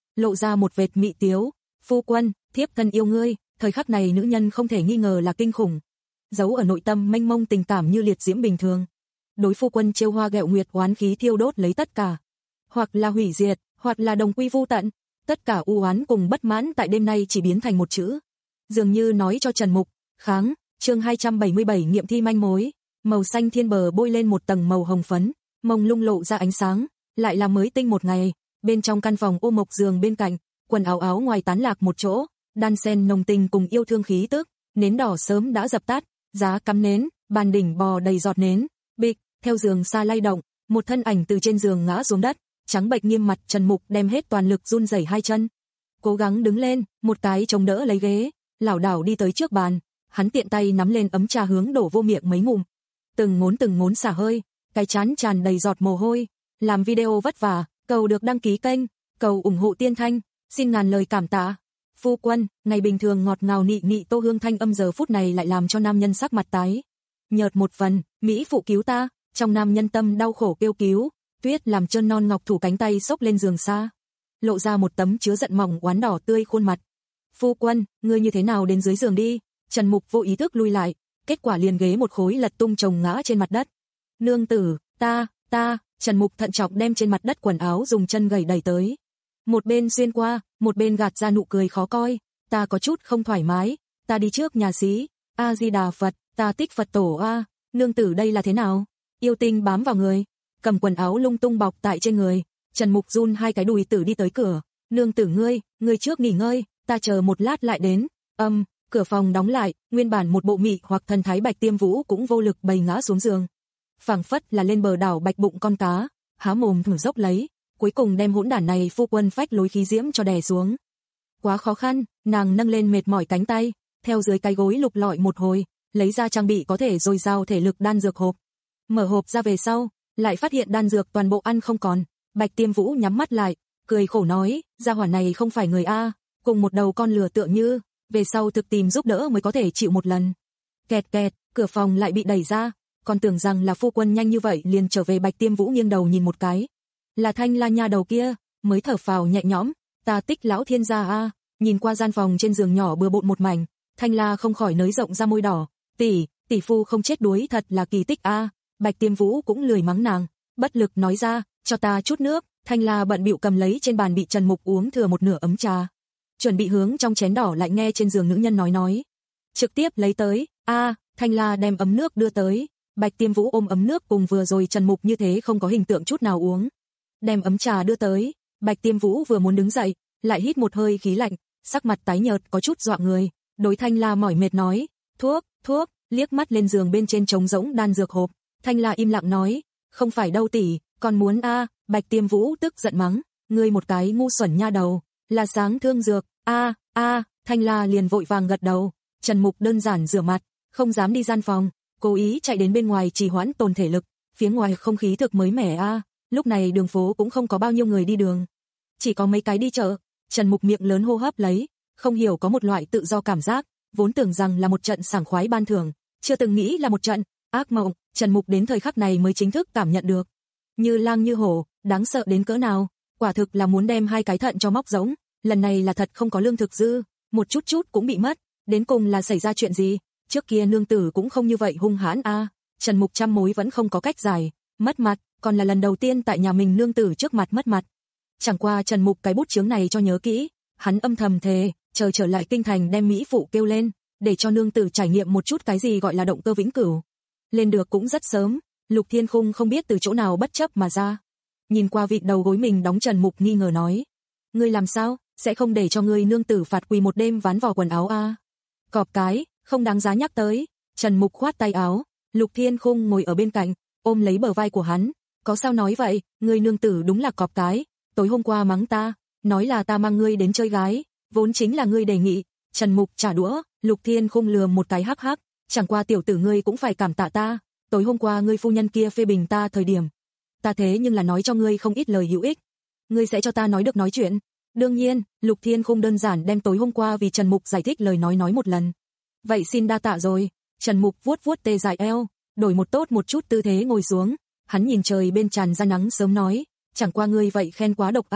lộ ra một vệt mị tiếu. Phu quân, thiếp thân yêu ngươi. Thời khắc này nữ nhân không thể nghi ngờ là kinh khủng. Giấu ở nội tâm mênh mông tình cảm như liệt diễm bình thường. Đối phu quân trêu hoa ghẹo nguyệt oán khí thiêu đốt lấy tất cả. Hoặc là hủy diệt, hoặc là đồng quy vu tận. Tất cả u oán cùng bất mãn tại đêm nay chỉ biến thành một chữ. Dường như nói cho Trần Mục, kháng, chương hai trăm bảy mươi bảy nghiệm thi manh mối. Màu xanh thiên bờ bôi lên một tầng màu hồng phấn, mông lung lộ ra ánh sáng, lại là mới tinh một ngày. Bên trong căn phòng ô mộc giường bên cạnh, quần áo áo ngoài tán lạc một chỗ, đan xen nồng tình cùng yêu thương khí tức, nến đỏ sớm đã dập tắt, giá cắm nến, bàn đỉnh bò đầy giọt nến, bịch, theo giường xa lay động, một thân ảnh từ trên giường ngã xuống đất, trắng bệch nghiêm mặt. Trần Mục đem hết toàn lực run rẩy hai chân, cố gắng đứng lên, một cái chống đỡ lấy ghế, lảo đảo đi tới trước bàn, hắn tiện tay nắm lên ấm trà hướng đổ vô miệng mấy ngụm, từng ngốn từng ngốn xả hơi, cái trán tràn đầy giọt mồ hôi. Làm video vất vả, cầu được đăng ký kênh, cầu ủng hộ Tiên Thanh, xin ngàn lời cảm tạ. Phu quân, ngày bình thường ngọt ngào nị nị Tô Hương thanh âm giờ phút này lại làm cho nam nhân sắc mặt tái nhợt một phần. Mỹ phụ cứu ta, trong nam nhân tâm đau khổ kêu cứu. Tuyết làm chân non ngọc thủ cánh tay xốc lên giường xa, lộ ra một tấm chứa giận mỏng oán đỏ tươi khuôn mặt. Phu quân, ngươi như thế nào đến dưới giường đi. Trần Mục vô ý thức lui lại, kết quả liền ghế một khối lật tung chồng ngã trên mặt đất. Nương tử, ta, ta. Trần Mục thận trọng đem trên mặt đất quần áo dùng chân gầy đẩy tới, một bên xuyên qua, một bên gạt ra nụ cười khó coi. Ta có chút không thoải mái, ta đi trước nhà xí. A Di Đà Phật, ta tích Phật tổ a. Nương tử đây là thế nào? Yêu tinh bám vào người, cầm quần áo lung tung bọc tại trên người. Trần Mục run hai cái đùi tử đi tới cửa. Nương tử ngươi, ngươi trước nghỉ ngơi, ta chờ một lát lại đến. Âm, um, cửa phòng đóng lại, nguyên bản một bộ mị hoặc thần thái Bạch Tiêm Vũ cũng vô lực bầy ngã xuống giường. Phảng phất là lên bờ đảo bạch bụng con cá, há mồm thử dốc lấy, cuối cùng đem hỗn đản này phu quân phách lối khí diễm cho đè xuống. Quá khó khăn, nàng nâng lên mệt mỏi cánh tay, theo dưới cái gối lục lọi một hồi, lấy ra trang bị có thể dồi dào thể lực đan dược hộp. Mở hộp ra về sau, lại phát hiện đan dược toàn bộ ăn không còn. Bạch Tiêm Vũ nhắm mắt lại, cười khổ nói, gia hỏa này không phải người a, cùng một đầu con lừa tựa như, về sau thực tìm giúp đỡ mới có thể chịu một lần. Kẹt kẹt, cửa phòng lại bị đẩy ra, còn tưởng rằng là phu quân nhanh như vậy liền trở về. Bạch Tiêm Vũ nghiêng đầu nhìn một cái, là Thanh La nha đầu kia, mới thở phào nhẹ nhõm. Ta tích lão thiên gia a. Nhìn qua gian phòng trên giường nhỏ bừa bộn một mảnh, Thanh La không khỏi nới rộng ra môi đỏ. Tỷ, tỷ phu không chết đuối thật là kỳ tích a. Bạch Tiêm Vũ cũng lười mắng nàng, bất lực nói ra, cho ta chút nước. Thanh La bận bịu cầm lấy trên bàn bị Trần Mục uống thừa một nửa ấm trà, chuẩn bị hướng trong chén đỏ, lại nghe trên giường nữ nhân nói nói, trực tiếp lấy tới. A, Thanh La đem ấm nước đưa tới. Bạch Tiêm Vũ ôm ấm nước cùng vừa rồi Trần Mục như thế không có hình tượng chút nào uống, đem ấm trà đưa tới. Bạch Tiêm Vũ vừa muốn đứng dậy, lại hít một hơi khí lạnh, sắc mặt tái nhợt có chút dọa người, đối Thanh La mỏi mệt nói, thuốc, thuốc. Liếc mắt lên giường bên trên trống rỗng đan dược hộp, Thanh La im lặng nói, không phải đâu tỷ, còn muốn a. Bạch Tiêm Vũ tức giận mắng, ngươi một cái ngu xuẩn nha đầu, là sáng thương dược. A, a. Thanh La liền vội vàng gật đầu. Trần Mục đơn giản rửa mặt, không dám đi gian phòng, cố ý chạy đến bên ngoài trì hoãn tồn thể lực. Phía ngoài không khí thực mới mẻ a. Lúc này đường phố cũng không có bao nhiêu người đi đường, chỉ có mấy cái đi chợ. Trần Mục miệng lớn hô hấp lấy, không hiểu có một loại tự do cảm giác, vốn tưởng rằng là một trận sảng khoái ban thưởng, chưa từng nghĩ là một trận ác mộng. Trần Mục đến thời khắc này mới chính thức cảm nhận được, như lang như hổ, đáng sợ đến cỡ nào. Quả thực là muốn đem hai cái thận cho móc rỗng. Lần này là thật không có lương thực dư, một chút chút cũng bị mất. Đến cùng là xảy ra chuyện gì? Trước kia nương tử cũng không như vậy hung hãn a. Trần Mục trăm mối vẫn không có cách giải, mất mặt, còn là lần đầu tiên tại nhà mình nương tử trước mặt mất mặt. Chẳng qua Trần Mục cái bút chướng này cho nhớ kỹ, hắn âm thầm thề, chờ trở lại kinh thành đem Mỹ phụ kêu lên, để cho nương tử trải nghiệm một chút cái gì gọi là động cơ vĩnh cửu. Lên được cũng rất sớm, Lục Thiên Khung không biết từ chỗ nào bất chấp mà ra. Nhìn qua vịn đầu gối mình đóng, Trần Mục nghi ngờ nói, ngươi làm sao, sẽ không để cho ngươi nương tử phạt quỳ một đêm ván vò quần áo a? À? Cọp cái, không đáng giá nhắc tới. Trần Mục khoát tay áo, Lục Thiên Khung ngồi ở bên cạnh, ôm lấy bờ vai của hắn, có sao nói vậy, ngươi nương tử đúng là cọp cái, tối hôm qua mắng ta, nói là ta mang ngươi đến chơi gái, vốn chính là ngươi đề nghị. Trần Mục trả đũa, Lục Thiên Khung lườm một cái hắc hắc, chẳng qua tiểu tử ngươi cũng phải cảm tạ ta, tối hôm qua ngươi phu nhân kia phê bình ta thời điểm, ta thế nhưng là nói cho ngươi không ít lời hữu ích, ngươi sẽ cho ta nói được nói chuyện. Đương nhiên, Lục Thiên Khung đơn giản đem tối hôm qua vì Trần Mục giải thích lời nói nói một lần. Vậy xin đa tạ rồi. Trần Mục vuốt vuốt tê dại eo, đổi một tốt một chút tư thế ngồi xuống, hắn nhìn trời bên tràn ra nắng sớm nói, chẳng qua ngươi vậy khen quá độc ác,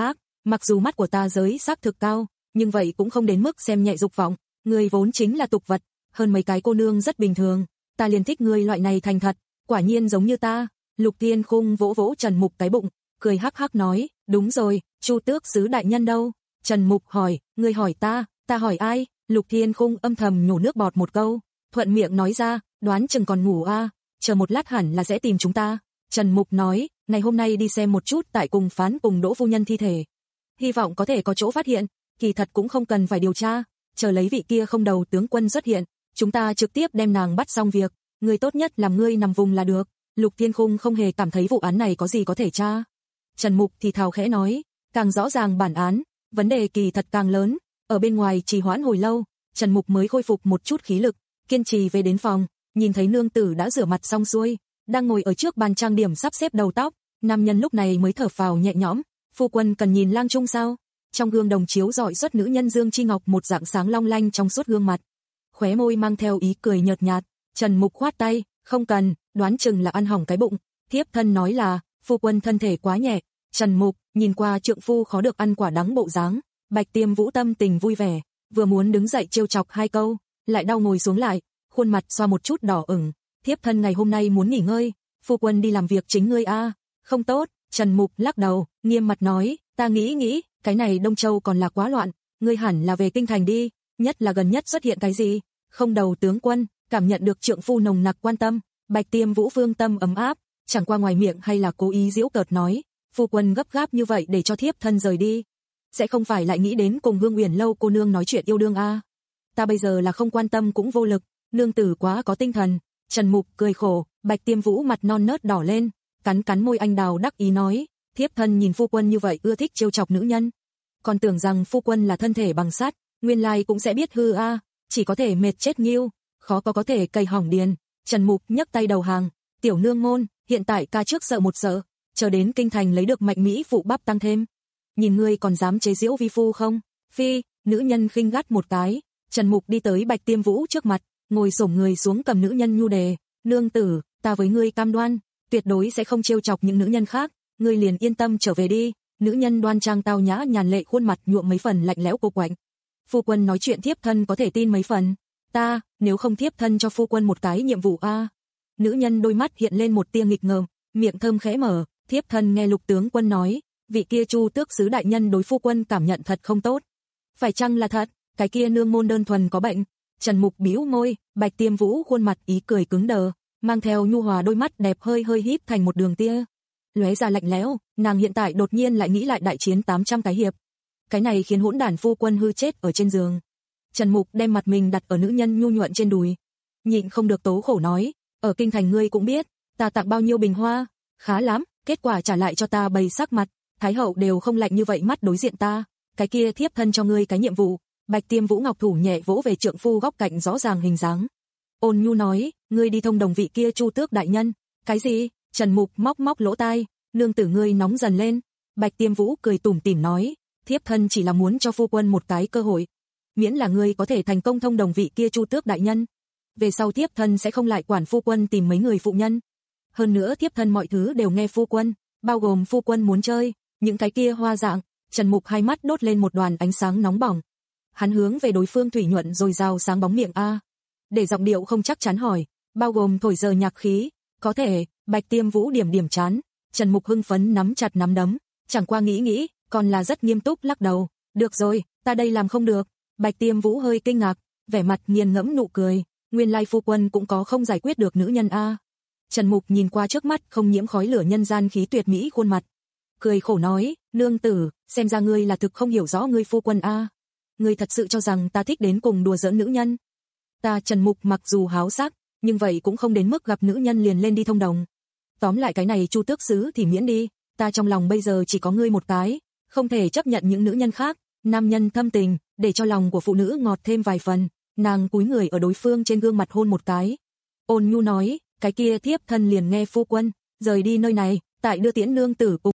mặc dù mắt của ta giới xác thực cao, nhưng vậy cũng không đến mức xem nhẹ dục vọng, ngươi vốn chính là tục vật, hơn mấy cái cô nương rất bình thường, ta liền thích ngươi loại này thành thật, quả nhiên giống như ta. Lục Thiên Khung vỗ vỗ Trần Mục cái bụng, cười hắc hắc nói, đúng rồi, Chu Tước sứ đại nhân đâu? Trần Mục hỏi, ngươi hỏi ta, ta hỏi ai? Lục Thiên Khung âm thầm nhổ nước bọt một câu, thuận miệng nói ra, đoán chừng còn ngủ a, à, chờ một lát hẳn là sẽ tìm chúng ta. Trần Mục nói, ngày hôm nay đi xem một chút tại cùng phán cùng Đỗ phu nhân thi thể, hy vọng có thể có chỗ phát hiện, kỳ thật cũng không cần phải điều tra, chờ lấy vị kia không đầu tướng quân xuất hiện, chúng ta trực tiếp đem nàng bắt xong việc, ngươi tốt nhất làm ngươi nằm vùng là được. Lục Thiên Khung không hề cảm thấy vụ án này có gì có thể tra. Trần Mục thì thào khẽ nói, càng rõ ràng bản án, vấn đề kỳ thật càng lớn, ở bên ngoài trì hoãn hồi lâu, Trần Mục mới khôi phục một chút khí lực, kiên trì về đến phòng, nhìn thấy nương tử đã rửa mặt xong xuôi, đang ngồi ở trước bàn trang điểm sắp xếp đầu tóc, nam nhân lúc này mới thở phào nhẹ nhõm, phu quân cần nhìn lang trung sao? Trong gương đồng chiếu rọi xuất nữ nhân Dương Chi Ngọc một dạng sáng long lanh trong suốt gương mặt, khóe môi mang theo ý cười nhợt nhạt. Trần Mục khoát tay, không cần, đoán chừng là ăn hỏng cái bụng. Thiếp thân nói là, phu quân thân thể quá nhẹ. Trần Mục nhìn qua trượng phu khó được ăn quả đắng bộ dáng, Bạch Tiêm Vũ tâm tình vui vẻ, vừa muốn đứng dậy trêu chọc hai câu, lại đau ngồi xuống lại, khuôn mặt xoa một chút đỏ ửng. Thiếp thân ngày hôm nay muốn nghỉ ngơi, phu quân đi làm việc chính ngươi a. Không tốt. Trần Mục lắc đầu, nghiêm mặt nói, ta nghĩ nghĩ, cái này Đông Châu còn là quá loạn, ngươi hẳn là về kinh thành đi, nhất là gần nhất xuất hiện cái gì? Không đầu tướng quân, cảm nhận được trượng phu nồng nặc quan tâm, Bạch Tiêm Vũ phương tâm ấm áp, chẳng qua ngoài miệng hay là cố ý giễu cợt nói, phu quân gấp gáp như vậy để cho thiếp thân rời đi, sẽ không phải lại nghĩ đến cùng Hương Uyển lâu cô nương nói chuyện yêu đương a? Ta bây giờ là không quan tâm cũng vô lực, nương tử quá có tinh thần. Trần Mục cười khổ, Bạch Tiêm Vũ mặt non nớt đỏ lên, cắn cắn môi anh đào đắc ý nói, thiếp thân nhìn phu quân như vậy ưa thích trêu chọc nữ nhân, còn tưởng rằng phu quân là thân thể bằng sắt, nguyên lai cũng sẽ biết hư a, chỉ có thể mệt chết nghiêu, khó có có thể cày hỏng điền. Trần Mục nhấc tay đầu hàng, tiểu nương môn, hiện tại ca trước sợ một sợ, chờ đến kinh thành lấy được mạnh mỹ phụ bắp tăng thêm. Nhìn ngươi còn dám chế giễu vi phu không? Phi, nữ nhân khinh gắt một cái. Trần Mục đi tới Bạch Tiêm Vũ trước mặt, ngồi xổm người xuống cầm nữ nhân nhu đề, nương tử, ta với ngươi cam đoan, tuyệt đối sẽ không trêu chọc những nữ nhân khác, ngươi liền yên tâm trở về đi. Nữ nhân đoan trang tao nhã nhàn lệ khuôn mặt nhuộm mấy phần lạnh lẽo cô quạnh. Phu quân nói chuyện thiếp thân có thể tin mấy phần. Ta, nếu không thiếp thân cho phu quân một cái nhiệm vụ a. À. Nữ nhân đôi mắt hiện lên một tia nghịch ngợm, miệng thơm khẽ mở, thiếp thân nghe Lục tướng quân nói, vị kia Chu Tước sứ đại nhân đối phu quân cảm nhận thật không tốt. Phải chăng là thật, cái kia nương môn đơn thuần có bệnh? Trần Mục bĩu môi, Bạch Tiêm Vũ khuôn mặt ý cười cứng đờ, mang theo nhu hòa đôi mắt đẹp hơi hơi híp thành một đường tia, lóe ra lạnh lẽo, nàng hiện tại đột nhiên lại nghĩ lại đại chiến tám trăm cái hiệp. Cái này khiến hỗn đản phu quân hư chết ở trên giường. Trần Mục đem mặt mình đặt ở nữ nhân nhu nhuận trên đùi, nhịn không được tố khổ nói, ở kinh thành ngươi cũng biết, ta tặng bao nhiêu bình hoa, khá lắm, kết quả trả lại cho ta bầy sắc mặt, thái hậu đều không lạnh như vậy mắt đối diện ta, cái kia thiếp thân cho ngươi cái nhiệm vụ. Bạch Tiêm Vũ ngọc thủ nhẹ vỗ về trượng phu góc cạnh rõ ràng hình dáng, ôn nhu nói, ngươi đi thông đồng vị kia Chu Tước đại nhân. Cái gì? Trần Mục móc móc lỗ tai, nương tử ngươi nóng dần lên. Bạch Tiêm Vũ cười tủm tỉm nói, thiếp thân chỉ là muốn cho phu quân một cái cơ hội, miễn là ngươi có thể thành công thông đồng vị kia Chu Tước đại nhân, về sau thiếp thân sẽ không lại quản phu quân tìm mấy người phụ nhân. Hơn nữa thiếp thân mọi thứ đều nghe phu quân, bao gồm phu quân muốn chơi, những cái kia hoa dạng. Trần Mục hai mắt đốt lên một đoàn ánh sáng nóng bỏng. Hắn hướng về đối phương thủy nhuận rồi rào sáng bóng miệng a, để giọng điệu không chắc chắn hỏi, bao gồm thổi giờ nhạc khí, có thể. Bạch Tiêm Vũ điểm điểm chán. Trần Mục hưng phấn nắm chặt nắm đấm, chẳng qua nghĩ nghĩ, còn là rất nghiêm túc lắc đầu, được rồi, ta đây làm không được. Bạch Tiêm Vũ hơi kinh ngạc, vẻ mặt nghiền ngẫm nụ cười, nguyên lai phu quân cũng có không giải quyết được nữ nhân a. Trần Mục nhìn qua trước mắt không nhiễm khói lửa nhân gian khí tuyệt mỹ khuôn mặt, cười khổ nói, nương tử, xem ra ngươi là thực không hiểu rõ ngươi phu quân a. Ngươi thật sự cho rằng ta thích đến cùng đùa giỡn nữ nhân? Ta Trần Mục mặc dù háo sắc, nhưng vậy cũng không đến mức gặp nữ nhân liền lên đi thông đồng. Tóm lại cái này Chu Tước sứ thì miễn đi, ta trong lòng bây giờ chỉ có ngươi một cái, không thể chấp nhận những nữ nhân khác. Nam nhân thâm tình, để cho lòng của phụ nữ ngọt thêm vài phần, nàng cúi người ở đối phương trên gương mặt hôn một cái, ôn nhu nói, cái kia thiếp thân liền nghe phu quân, rời đi nơi này, tại đưa tiễn nương tử cùng.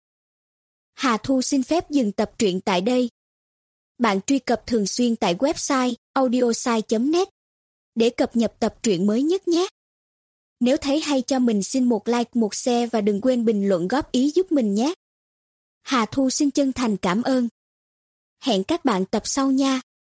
Hà Thu xin phép dừng tập truyện tại đây. Bạn truy cập thường xuyên tại website audiosai chấm net để cập nhật tập truyện mới nhất nhé. Nếu thấy hay cho mình xin một like, một share và đừng quên bình luận góp ý giúp mình nhé. Hà Thu xin chân thành cảm ơn. Hẹn các bạn tập sau nha.